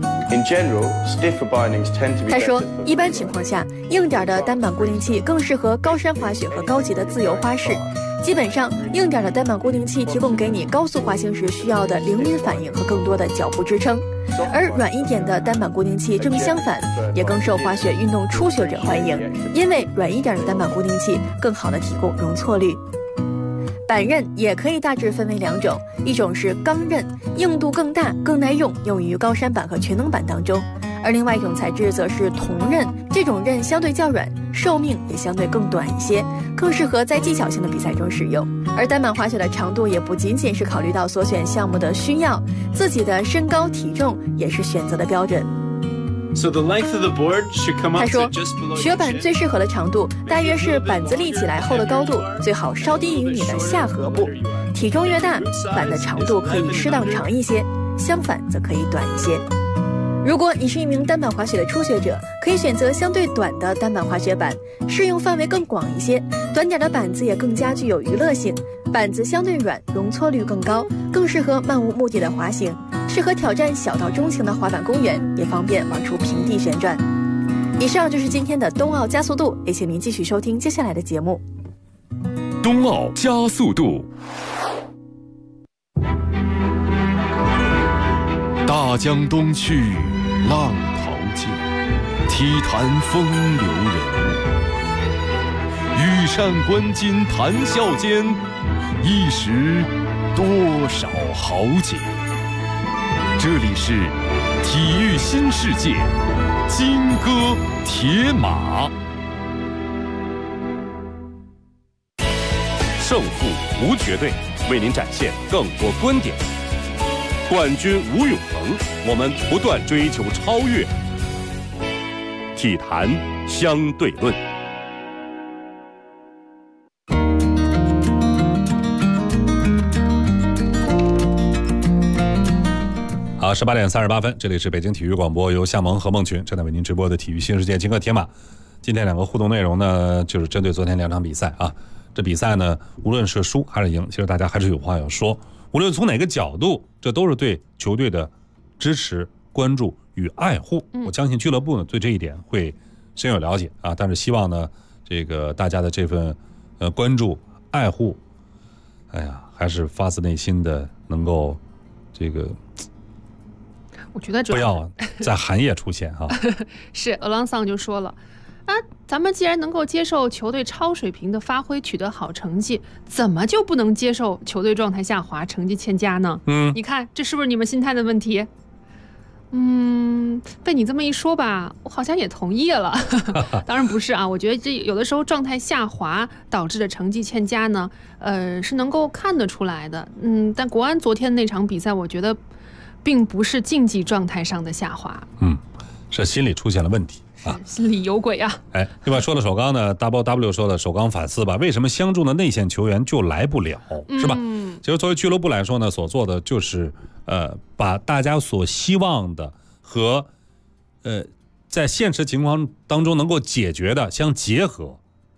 他说，一般情况下，硬点的单板固定器更适合高山滑雪和高级的自由花式。基本上，硬点的单板固定器提供给你高速滑行时需要的灵敏反应和更多的脚步支撑，而软一点的单板固定器正相反，也更受滑雪运动初学者欢迎，因为软一点的单板固定器更好的提供容错率。板刃也可以大致分为2种，一种是钢刃，硬度更大更耐用，用于高山板和全能板当中；而另外一种材质则是铜刃，这种刃相对较软，寿命也相对更短一些，更适合在技巧性的比赛中使用。而单板滑雪的长度也不仅仅是考虑到所选项目的需要，自己的身高体重也是选择的标准。他说，雪板最适合的长度大约是板子立起来后的高度，最好稍低于你的下颌部。体重越大，板的长度可以适当长一些，相反则可以短一些。如果你是一名单板滑雪的初学者，可以选择相对短的单板滑雪板，适用范围更广一些，短点的板子也更加具有娱乐性，板子相对软，容错率更高，更适合漫无目的的滑行，适合挑战小到中型的滑板公园，也方便玩出平地旋转。以上就是今天的冬奥加速度，也请您继续收听接下来的节目。 冬奥加速度。大江东去，浪淘尽，体坛风流人物。羽扇纶巾谈笑间，一时多少豪杰。这里是体育新世界，金戈铁马。胜负无绝对，为您展现更多观点。冠军无永恒，我们不断追求超越。体坛相对论。 好，18点38分，这里是北京体育广播，由夏萌和孟群正在为您直播的体育新世界金戈铁马。今天2个互动内容呢，就是针对昨天2场比赛啊。这比赛呢，无论是输还是赢，其实大家还是有话要说。无论从哪个角度，这都是对球队的支持、关注与爱护。我相信俱乐部呢对这一点会深有了解啊。但是希望呢，这个大家的这份关注、爱护，哎呀，还是发自内心的能够这个。 我觉得不要在寒夜出现啊。 是俄朗桑就说了。咱们既然能够接受球队超水平的发挥，取得好成绩，怎么就不能接受球队状态下滑，成绩欠佳呢？你看这是不是你们心态的问题？被你这么一说吧，我好像也同意了。当然不是啊，我觉得这有的时候状态下滑导致的成绩欠佳呢，是能够看得出来的。但国安昨天那场比赛，我觉得并不是竞技状态上的下滑， 是心理出现了问题。 心里有鬼啊！ 另外说了首钢呢 ，W 说了首钢反思吧，为什么相中的内线球员就来不了，是吧？其实作为俱乐部来说呢，所做的就是把大家所希望的和在现实情况当中能够解决的相结合，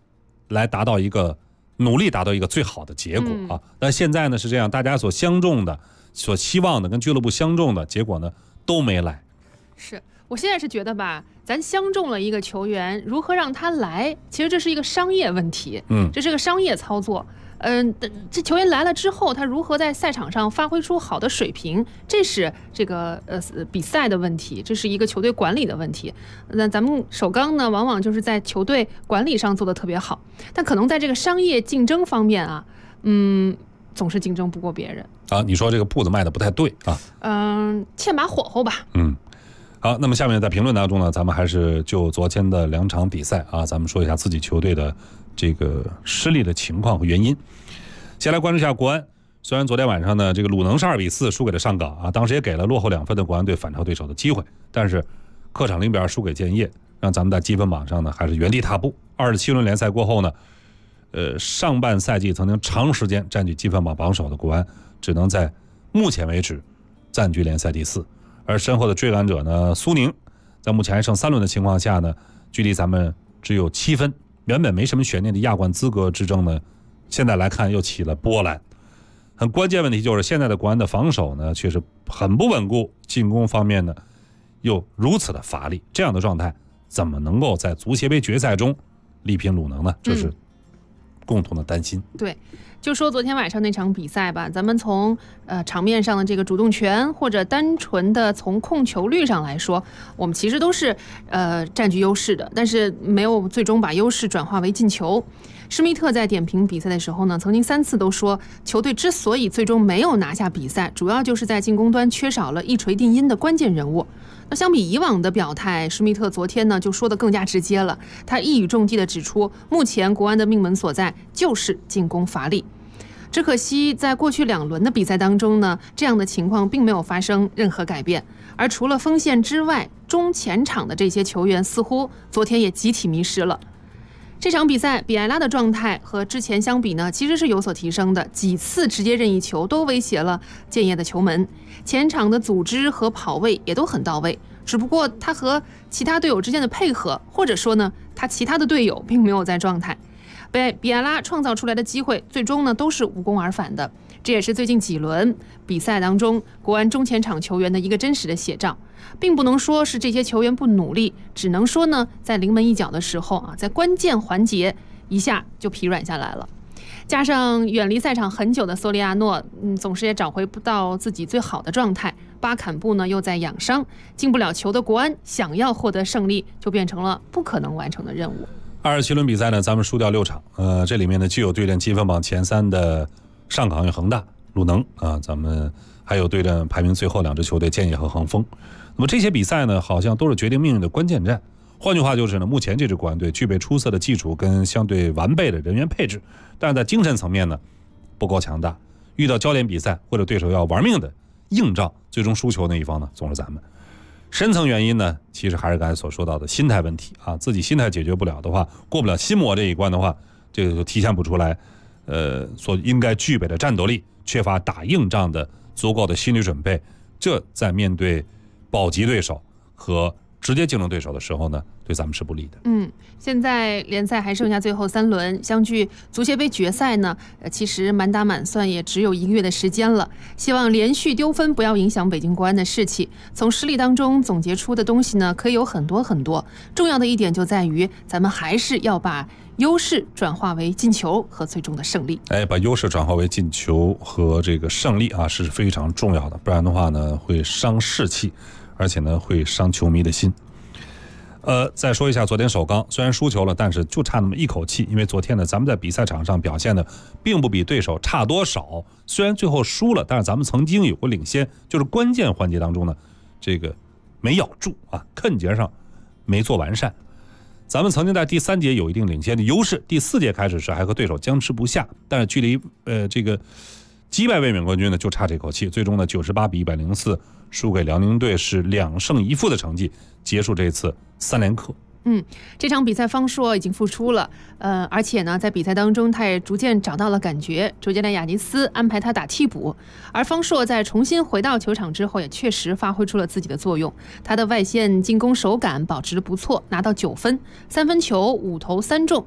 来努力达到一个最好的结果啊。但现在呢是这样，大家所相中的、所期望的跟俱乐部相中的结果呢都没来。 是我现在是觉得吧，咱相中了一个球员，如何让他来，其实这是一个商业问题，这是个商业操作。这球员来了之后，他如何在赛场上发挥出好的水平，这是这个比赛的问题，这是一个球队管理的问题。那咱们首钢呢，往往就是在球队管理上做得特别好，但可能在这个商业竞争方面啊，总是竞争不过别人啊。你说这个步子迈得不太对啊？ 欠把火候吧。 好，那么下面在评论当中呢，咱们还是就昨天的2场比赛啊，咱们说一下自己球队的这个失利的情况和原因。先来关注一下国安，虽然昨天晚上呢，这个鲁能是2比4输给了上港啊，当时也给了落后2分的国安队反超对手的机会，但是客场0比2输给建业，让咱们在积分榜上呢还是原地踏步。27轮联赛过后呢，上半赛季曾经长时间占据积分榜榜首的国安，只能在目前为止暂居联赛第4。而身后的追赶者呢，苏宁在目前还剩3轮的情况下呢，距离咱们只有7分，原本没什么悬念的亚冠资格之争呢，现在来看又起了波澜。很关键问题就是现在的国安的防守呢确实很不稳固，进攻方面呢又如此的乏力，这样的状态怎么能够在足协杯决赛中力拼鲁能呢？这是共同的担心。 对，就说昨天晚上那场比赛吧，咱们从场面上的这个主动权，或者单纯的从控球率上来说，我们其实都是占据优势的，但是没有最终把优势转化为进球。施密特在点评比赛的时候呢，曾经3次都说，球队之所以最终没有拿下比赛，主要就是在进攻端缺少了一锤定音的关键人物。那相比以往的表态，施密特昨天呢就说得更加直接了，他一语中的指出，目前国安的命门所在就是进攻乏力。只可惜在过去2轮的比赛当中呢，这样的情况并没有发生任何改变，而除了锋线之外，中前场的这些球员似乎昨天也集体迷失了。这场比赛，比埃拉的状态和之前相比呢，其实是有所提升的，几次直接任意球都威胁了建业的球门，前场的组织和跑位也都很到位，只不过他和其他队友之间的配合，或者说呢，他其他的队友并没有在状态，被比埃拉创造出来的机会最终呢都是无功而返的，这也是最近几轮比赛当中国安中前场球员的一个真实的写照。并不能说是这些球员不努力，只能说呢，在临门一脚的时候啊，在关键环节一下就疲软下来了。加上远离赛场很久的索里亚诺，总是也找回不到自己最好的状态。巴坎布呢又在养伤，进不了球的国安想要获得胜利，就变成了不可能完成的任务。 27轮比赛呢，咱们输掉6场，这里面呢既有对阵积分榜前3的上港与恒大、鲁能啊，咱们还有对阵排名最后2支球队建业和恒丰。那么这些比赛呢，好像都是决定命运的关键战。换句话就是呢，目前这支国安队具备出色的技术跟相对完备的人员配置，但是在精神层面呢不够强大。遇到焦点比赛或者对手要玩命的硬仗，最终输球那一方呢总是咱们。深层原因呢，其实还是刚才所说到的心态问题啊，自己心态解决不了的话，过不了心魔这一关的话，这个就体现不出来所应该具备的战斗力，缺乏打硬仗的足够的心理准备，这在面对保级对手和直接竞争对手的时候呢，对咱们是不利的。 现在联赛还剩下最后3轮，相距足协杯决赛呢，其实满打满算也只有1个月的时间了。希望连续丢分不要影响北京国安的士气。从失利当中总结出的东西呢，可以有很多很多。重要的一点就在于，咱们还是要把优势转化为进球和最终的胜利。 把优势转化为进球和这个胜利啊，是非常重要的，不然的话呢，会伤士气。而且呢，会伤球迷的心。再说一下昨天首钢，虽然输球了，但是就差那么一口气。因为昨天呢，咱们在比赛场上表现的并不比对手差多少。虽然最后输了，但是咱们曾经有过领先，就是关键环节当中呢，这个没咬住啊，坑节上没做完善。咱们曾经在第3节有一定领先的优势，第4节开始时还和对手僵持不下，但是距离这个击败卫冕冠军呢就差这口气。最终呢98比104输给辽宁队，是2胜1负的成绩结束这次3连客。 这场比赛方硕已经复出了，而且呢，在比赛当中他也逐渐找到了感觉。主教练亚尼斯安排他打替补，而方硕在重新回到球场之后，也确实发挥出了自己的作用。他的外线进攻手感保持得不错，拿到9分，3分球5投3中。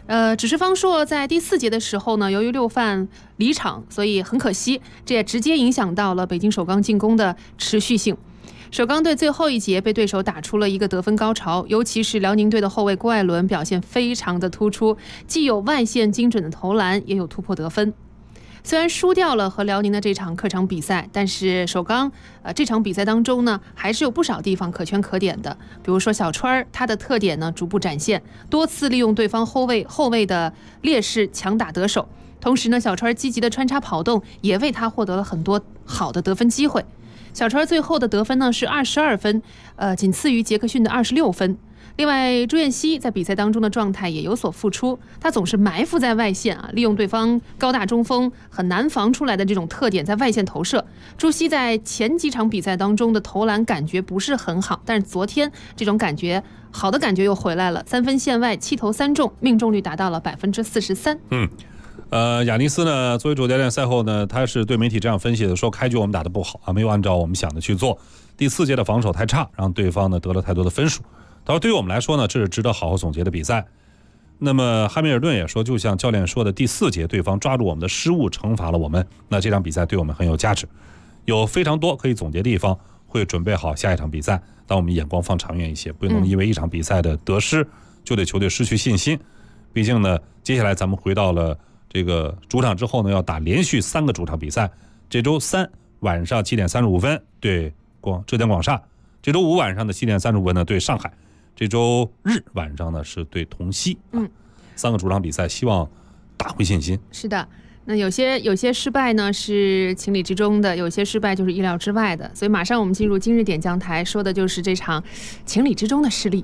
只是方硕在第4节的时候呢，由于6犯离场，所以很可惜，这也直接影响到了北京首钢进攻的持续性。首钢队最后一节被对手打出了一个得分高潮，尤其是辽宁队的后卫郭艾伦表现非常的突出，既有外线精准的投篮，也有突破得分。虽然输掉了和辽宁的这场客场比赛，但是首钢这场比赛当中呢，还是有不少地方可圈可点的。比如说小川，他的特点呢逐步展现，多次利用对方后卫的劣势强打得手。同时呢，小川积极的穿插跑动，也为他获得了很多好的得分机会。小川最后的得分呢是22分，仅次于杰克逊的26分。另外，朱彦西在比赛当中的状态也有所付出，他总是埋伏在外线啊，利用对方高大中锋很难防出来的这种特点在外线投射。朱熹在前几场比赛当中的投篮感觉不是很好，但是昨天这种好的感觉又回来了，3分线外7投3中，命中率达到了43%。 亚尼斯呢，作为主教练，赛后呢，他是对媒体这样分析的，说开局我们打得不好啊，没有按照我们想的去做，第4节的防守太差，让对方呢得了太多的分数。他说对于我们来说呢，这是值得好好总结的比赛。那么汉密尔顿也说，就像教练说的，第4节对方抓住我们的失误惩罚了我们，那这场比赛对我们很有价值，有非常多可以总结的地方，会准备好下一场比赛。但我们眼光放长远一些，不能因为一场比赛的得失就对球队失去信心。毕竟呢，接下来咱们回到了这个主场之后呢，要打连续3个主场比赛。这周3晚上7点35分对浙江广厦，这周5晚上的7点35分呢对上海，这周日晚上呢是对同曦。3个主场比赛，希望打回信心。 是的，那有些失败呢是情理之中的，有些失败就是意料之外的，所以马上我们进入今日点将台，说的就是这场情理之中的失利。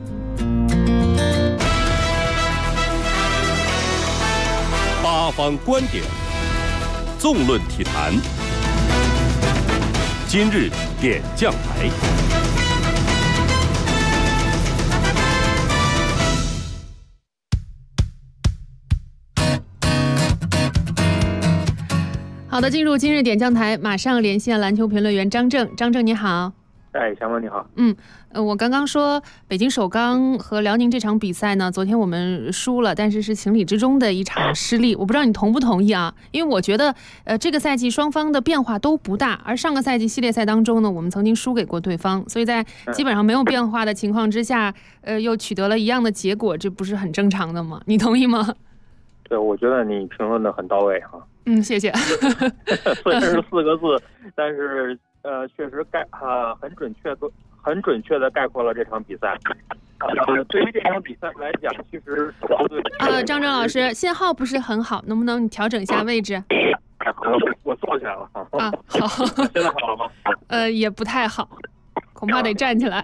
八方观点，纵论体坛。今日点将台。 好的，进入今日点将台，马上连线篮球评论员张正。张正你好。 翔哥你好。 我刚刚说北京首钢和辽宁这场比赛呢，昨天我们输了，但是是情理之中的一场失利。我不知道你同不同意啊？因为我觉得，这个赛季双方的变化都不大，而上个赛季系列赛当中呢，我们曾经输给过对方，所以在基本上没有变化的情况之下，又取得了一样的结果，这不是很正常的吗？你同意吗？ 对，我觉得你评论的很到位哈。 谢谢。 虽然是4个字，但是确实很准确的概括了这场比赛。对于这场比赛来讲，其实张正老师信号不是很好，能不能你调整一下位置？ 我坐起来了。 好。 现在好了吗？ 也不太好，恐怕得站起来。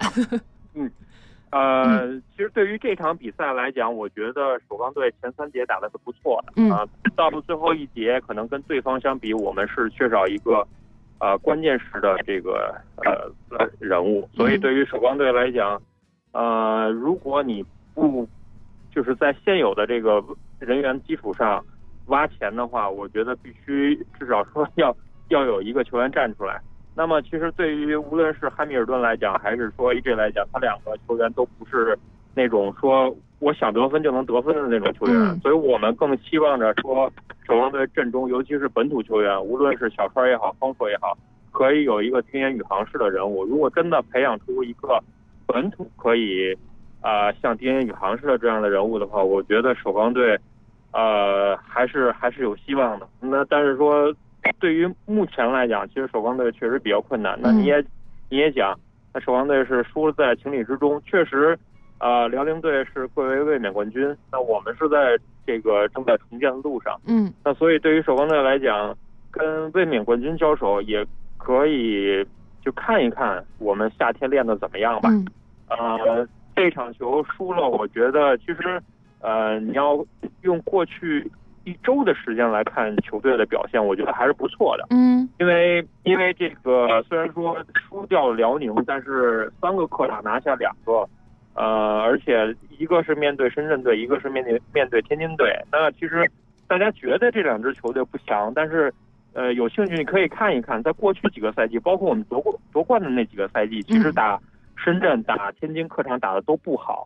其实对于这场比赛来讲，我觉得首钢队前3节打的是不错的。到了最后1节，可能跟对方相比，我们是缺少一个关键时的这个人物，所以对于首钢队来讲，如果你不就是在现有的这个人员基础上挖钱的话，我觉得必须至少说要有一个球员站出来。那么其实对于无论是汉密尔顿来讲，还是说 AJ 来讲，他2个球员都不是那种说我想得分就能得分的那种球员，所以我们更希望着说首钢队阵中，尤其是本土球员，无论是小川也好，方硕也好，可以有一个丁彦雨航式的人物。如果真的培养出一个本土可以像丁彦雨航式的这样的人物的话，我觉得首钢队还是有希望的。那但是说对于目前来讲，其实首钢队确实比较困难。那你也讲，那首钢队是输在情理之中，确实辽宁队是贵为卫冕冠军，那我们是在这个正在重建的路上。那所以对于首钢队来讲，跟卫冕冠军交手也可以就看一看我们夏天练的怎么样吧。这场球输了，我觉得其实你要用过去1周的时间来看球队的表现，我觉得还是不错的。因为这个虽然说输掉了辽宁，但是3个客场拿下2个，而且一个是面对深圳队，一个是面对天津队。那其实大家觉得这2支球队不强，但是有兴趣你可以看一看，在过去几个赛季，包括我们夺冠的那几个赛季，其实打深圳、打天津客场打的都不好。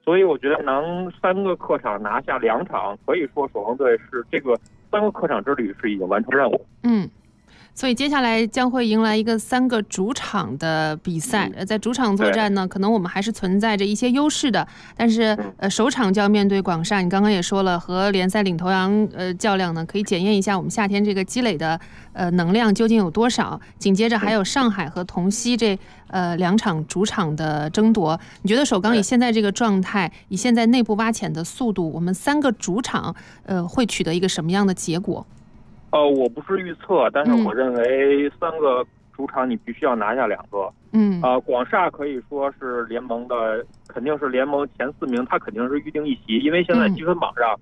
所以我觉得能3个客场拿下2场，可以说首钢队是这个3个客场之旅是已经完成任务。 所以接下来将会迎来一个3个主场的比赛，在主场作战呢，可能我们还是存在着一些优势的，但是首场就要面对广厦，你刚刚也说了，和联赛领头羊较量呢，可以检验一下我们夏天这个积累的能量究竟有多少。紧接着还有上海和同曦这2场主场的争夺，你觉得首钢以现在这个状态，以现在内部挖潜的速度，我们3个主场会取得一个什么样的结果？ 我不是预测，但是我认为3个主场你必须要拿下2个。广厦可以说是联盟的，肯定是联盟前4名，他肯定是预定一席，因为现在积分榜上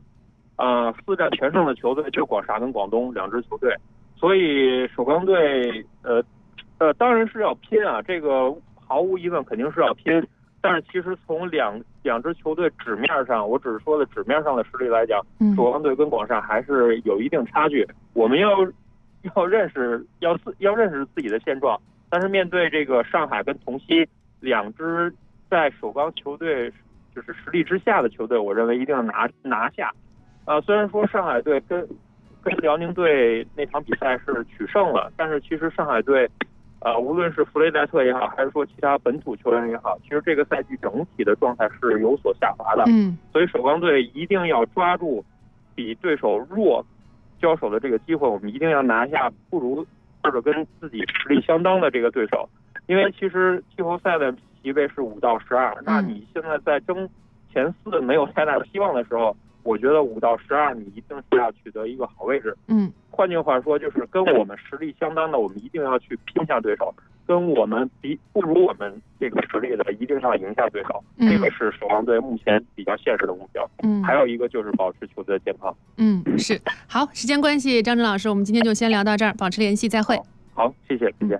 ，4战全胜的球队就广厦跟广东2支球队，所以首钢队当然是要拼啊，这个毫无疑问肯定是要拼。但是其实从两支球队纸面上，我只是说的纸面上的实力来讲，首钢队跟广厦还是有一定差距。我们要认识自己的现状，但是面对这个上海跟同曦2支在首钢球队就是实力之下的球队，我认为一定要拿下。虽然说上海队跟辽宁队那场比赛是取胜了，但是其实上海队。无论是弗雷戴特也好，还是说其他本土球员也好，其实这个赛季整体的状态是有所下滑的。所以首钢队一定要抓住比对手弱交手的这个机会，我们一定要拿下不如或者跟自己实力相当的这个对手。因为其实季后赛的席位是5到12，那你现在在争前4没有太大的希望的时候，我觉得5到12你一定是要取得一个好位置。换句话说，就是跟我们实力相当的，我们一定要去拼向对手；跟我们不如我们这个实力的，一定要赢下对手。这个是首钢队目前比较现实的目标。还有一个就是保持球队的健康。 是。好，时间关系，张震老师，我们今天就先聊到这儿，保持联系，再会。 好，谢谢，再见。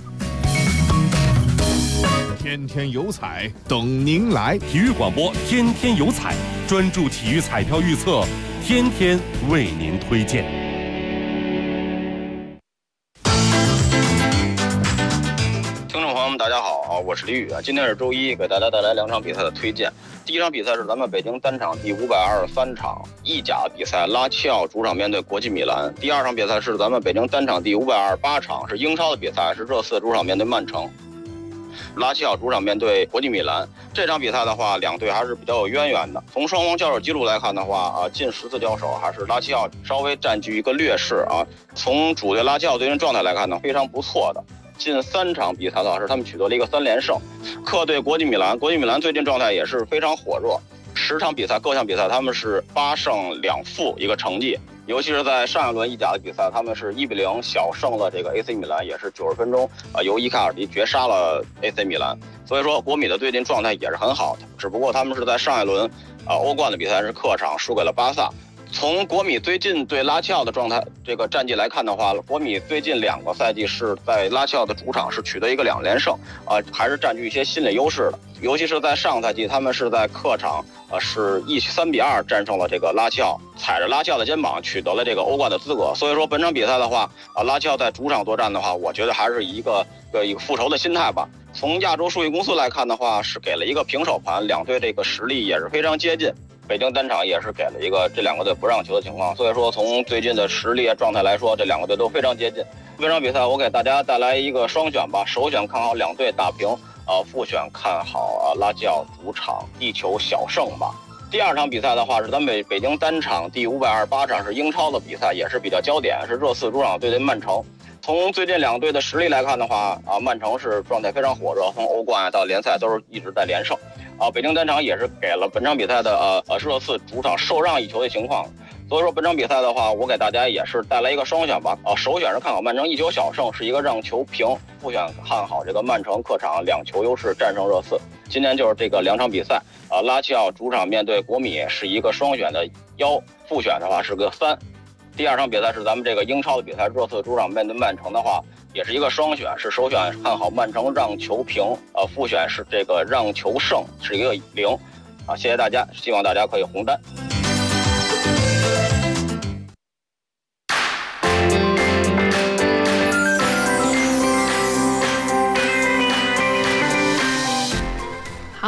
天天有彩等您来， 体育广播天天有彩，专注体育彩票预测，天天为您推荐。 听众朋友们，大家好啊，我是李宇啊。今天是周一，给大家带来2场比赛的推荐。第一场比赛是咱们北京单场第523场意甲比赛，拉齐奥主场面对国际米兰。第2场比赛是咱们北京单场第528场，是英超的比赛，是热刺主场面对曼城。拉齐奥主场面对国际米兰，这场比赛的话，2队还是比较有渊源的。从双方交手记录来看的话，近10次交手还是拉齐奥稍微占据一个劣势啊。从主队拉齐奥队员状态来看呢，非常不错的。近3场比赛的话，是他们取得了一个3连胜。客队国际米兰，国际米兰最近状态也是非常火热，10场比赛各项比赛他们是8胜2负一个成绩。尤其是在上一轮意甲的比赛，他们是1-0小胜了这个 AC 米兰，也是90分钟由伊卡尔迪绝杀了 AC 米兰。所以说国米的最近状态也是很好的，只不过他们是在上一轮欧冠的比赛是客场输给了巴萨。从国米最近对拉齐奥的状态这个战绩来看的话，国米最近2个赛季是在拉齐奥的主场是取得一个2连胜，还是占据一些心理优势的。尤其是在上个赛季，他们是在客场是3-2战胜了这个拉齐奥，踩着拉齐奥的肩膀取得了这个欧冠的资格。所以说本场比赛的话，拉齐奥在主场作战的话，我觉得还是一个复仇的心态吧。从亚洲数据公司来看的话，是给了一个平手盘，2队这个实力也是非常接近。北京单场也是给了一个这2个队不让球的情况，所以说从最近的实力状态来说，这2个队都非常接近。本场比赛我给大家带来一个双选吧，首选看好2队打平，复选看好拉齐奥主场1球小胜吧。第2场比赛的话是咱们北京单场第528场是英超的比赛，也是比较焦点，是热刺主场对曼城。从最近2队的实力来看的话，曼城是状态非常火热，从欧冠到联赛都是一直在连胜。北京单场也是给了本场比赛的热刺主场受让1球的情况，所以说本场比赛的话，我给大家也是带来一个双选吧。首选是看好曼城1球小胜，是一个让球平；复选看好这个曼城客场2球优势战胜热刺。今天就是这个2场比赛，拉齐奥主场面对国米是一个双选的1，复选的话是个3。第2场比赛是咱们这个英超的比赛，热刺主场面对曼城的话，也是一个双选，是首选看好曼城让球平，复选是这个让球胜，是一个0。谢谢大家，希望大家可以红单。 好，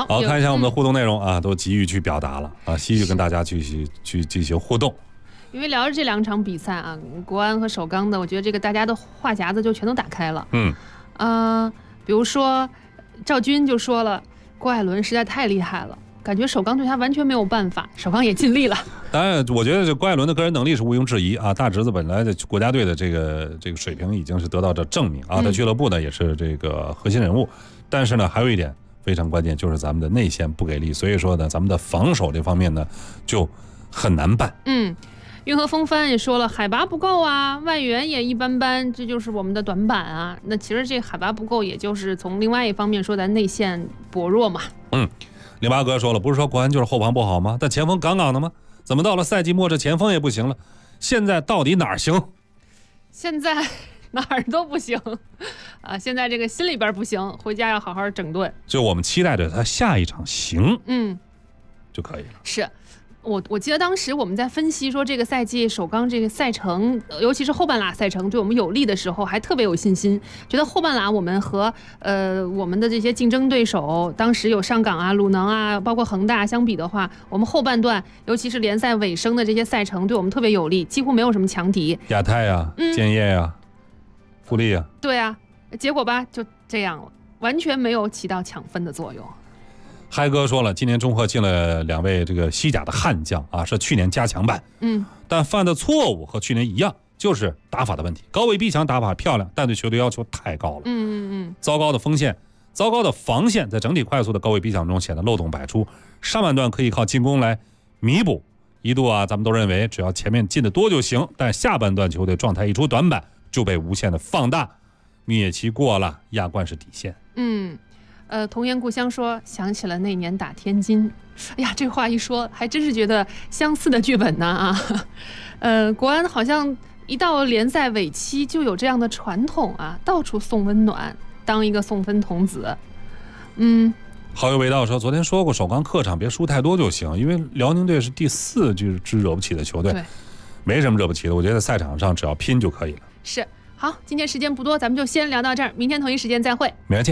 好，看一下我们的互动内容啊，都急于去表达了啊，急于跟大家去进行互动。 因为聊着这2场比赛啊，国安和首钢的，我觉得这个大家的话匣子就全都打开了。比如说赵军就说了，郭艾伦实在太厉害了，感觉首钢对他完全没有办法，首钢也尽力了。 当然，我觉得这郭艾伦的个人能力是毋庸置疑啊，大侄子本来的国家队的这个水平已经是得到这证明啊，在俱乐部呢也是这个核心人物。但是呢，还有一点非常关键，就是咱们的内线不给力，所以说呢，咱们的防守这方面呢就很难办。 运河风帆也说了，海拔不够啊，外援也一般般，这就是我们的短板啊。那其实这海拔不够，也就是从另外一方面说咱内线薄弱嘛。 林八哥说了，不是说国安就是后防不好吗？但前锋杠杠的吗？怎么到了赛季末这前锋也不行了？现在到底哪儿行？ 现在哪儿都不行啊！现在这个心里边不行，回家要好好整顿。 就我们期待着他下一场行，就可以了。 是。我记得当时我们在分析说这个赛季首钢这个赛程，尤其是后半拉赛程对我们有利的时候，还特别有信心，觉得后半拉我们和我们的这些竞争对手，当时有上港啊、鲁能啊，包括恒大相比的话，我们后半段尤其是联赛尾声的这些赛程对我们特别有利，几乎没有什么强敌。 亚太啊、建业啊、富力啊， 对啊，结果吧就这样了，完全没有起到抢分的作用。 嗨哥说了，今年中赫进了2位这个西甲的悍将啊，是去年加强版，但犯的错误和去年一样，就是打法的问题。高位逼抢打法漂亮，但对球队要求太高了。糟糕的锋线，糟糕的防线，在整体快速的高位逼抢中显得漏洞百出。上半段可以靠进攻来弥补，一度啊，咱们都认为只要前面进得多就行，但下半段球队状态一出短板，就被无限的放大。蜜月期过了，亚冠是底线。 童言故乡说想起了那年打天津，哎呀，这话一说还真是觉得相似的剧本呢啊。国安好像一到联赛尾期就有这样的传统啊，到处送温暖，当一个送分童子。 好友味道说，昨天说过首钢客场别输太多就行，因为辽宁队是第4支惹不起的球队，没什么惹不起的，我觉得赛场上只要拼就可以了。 是，好，今天时间不多，咱们就先聊到这儿，明天同一时间再会。 明天见。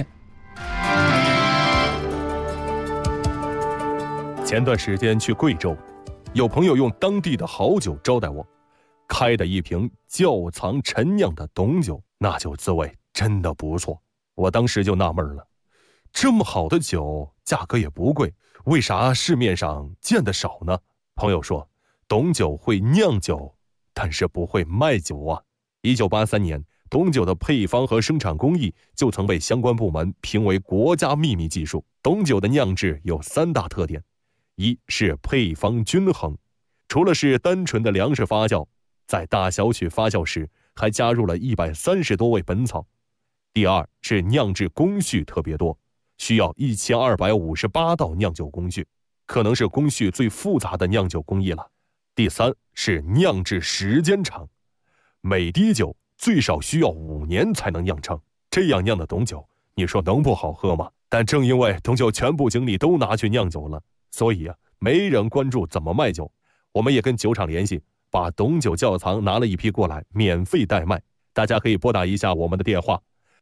前段时间去贵州，有朋友用当地的好酒招待我，开的一瓶窖藏陈酿的董酒，那就滋味真的不错。我当时就纳闷了，这么好的酒价格也不贵，为啥市面上见得少呢？朋友说，董酒会酿酒，但是不会卖酒啊。1983年，董酒的配方和生产工艺就曾被相关部门评为国家秘密技术。董酒的酿制有3大特点，一是配方均衡，除了是单纯的粮食发酵，在大小曲发酵时还加入了130多味本草。第二是酿制工序特别多，需要1258道酿酒工序，可能是工序最复杂的酿酒工艺了。第三是酿制时间长，每滴酒最少需要5年才能酿成，这样酿的董酒，你说能不好喝吗？但正因为董酒全部精力都拿去酿酒了，所以没人关注怎么卖酒。我们也跟酒厂联系，把董酒窖藏拿了一批过来，免费代卖。大家可以拨打一下我们的电话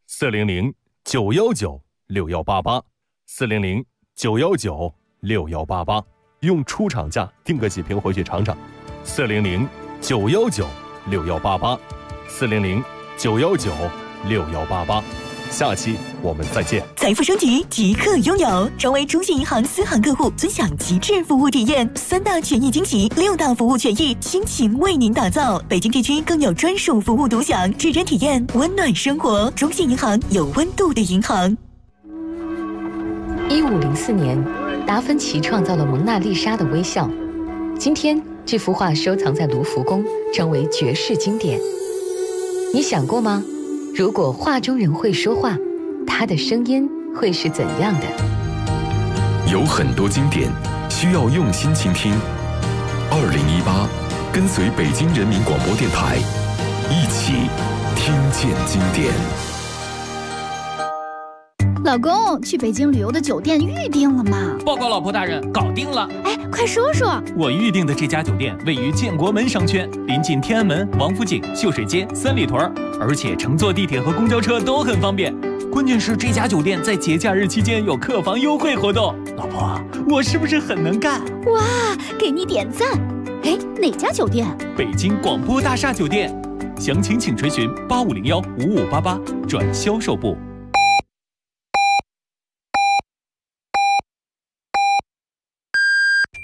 ，400-919-6188 400-919-6188，用出厂价订个几瓶回去尝尝。400-919-6188 400-919-6188。下期我们再见。 财富升级即刻拥有，成为中信银行私行客户，尊享极致服务体验，3大权益惊喜，6大服务权益，倾情为您打造。北京地区更有专属服务独享，指针体验，温暖生活。中信银行，有温度的银行。 1504年，达芬奇创造了蒙娜丽莎的微笑。今天，这幅画收藏在卢浮宫，成为绝世经典。你想过吗？如果画中人会说话，他的声音会是怎样的？ 有很多经典需要用心倾听。2018，跟随北京人民广播电台，一起听见经典。 老公，去北京旅游的酒店预定了吗？ 报告老婆大人，搞定了。 哎，快说说。 我预定的这家酒店位于建国门商圈，临近天安门、王府井、秀水街、三里屯，而且乘坐地铁和公交车都很方便。 关键是这家酒店在节假日期间有客房优惠活动。老婆，我是不是很能干？ 哇，给你点赞！哎，哪家酒店？ 北京广播大厦酒店。详情请垂询85015588转销售部。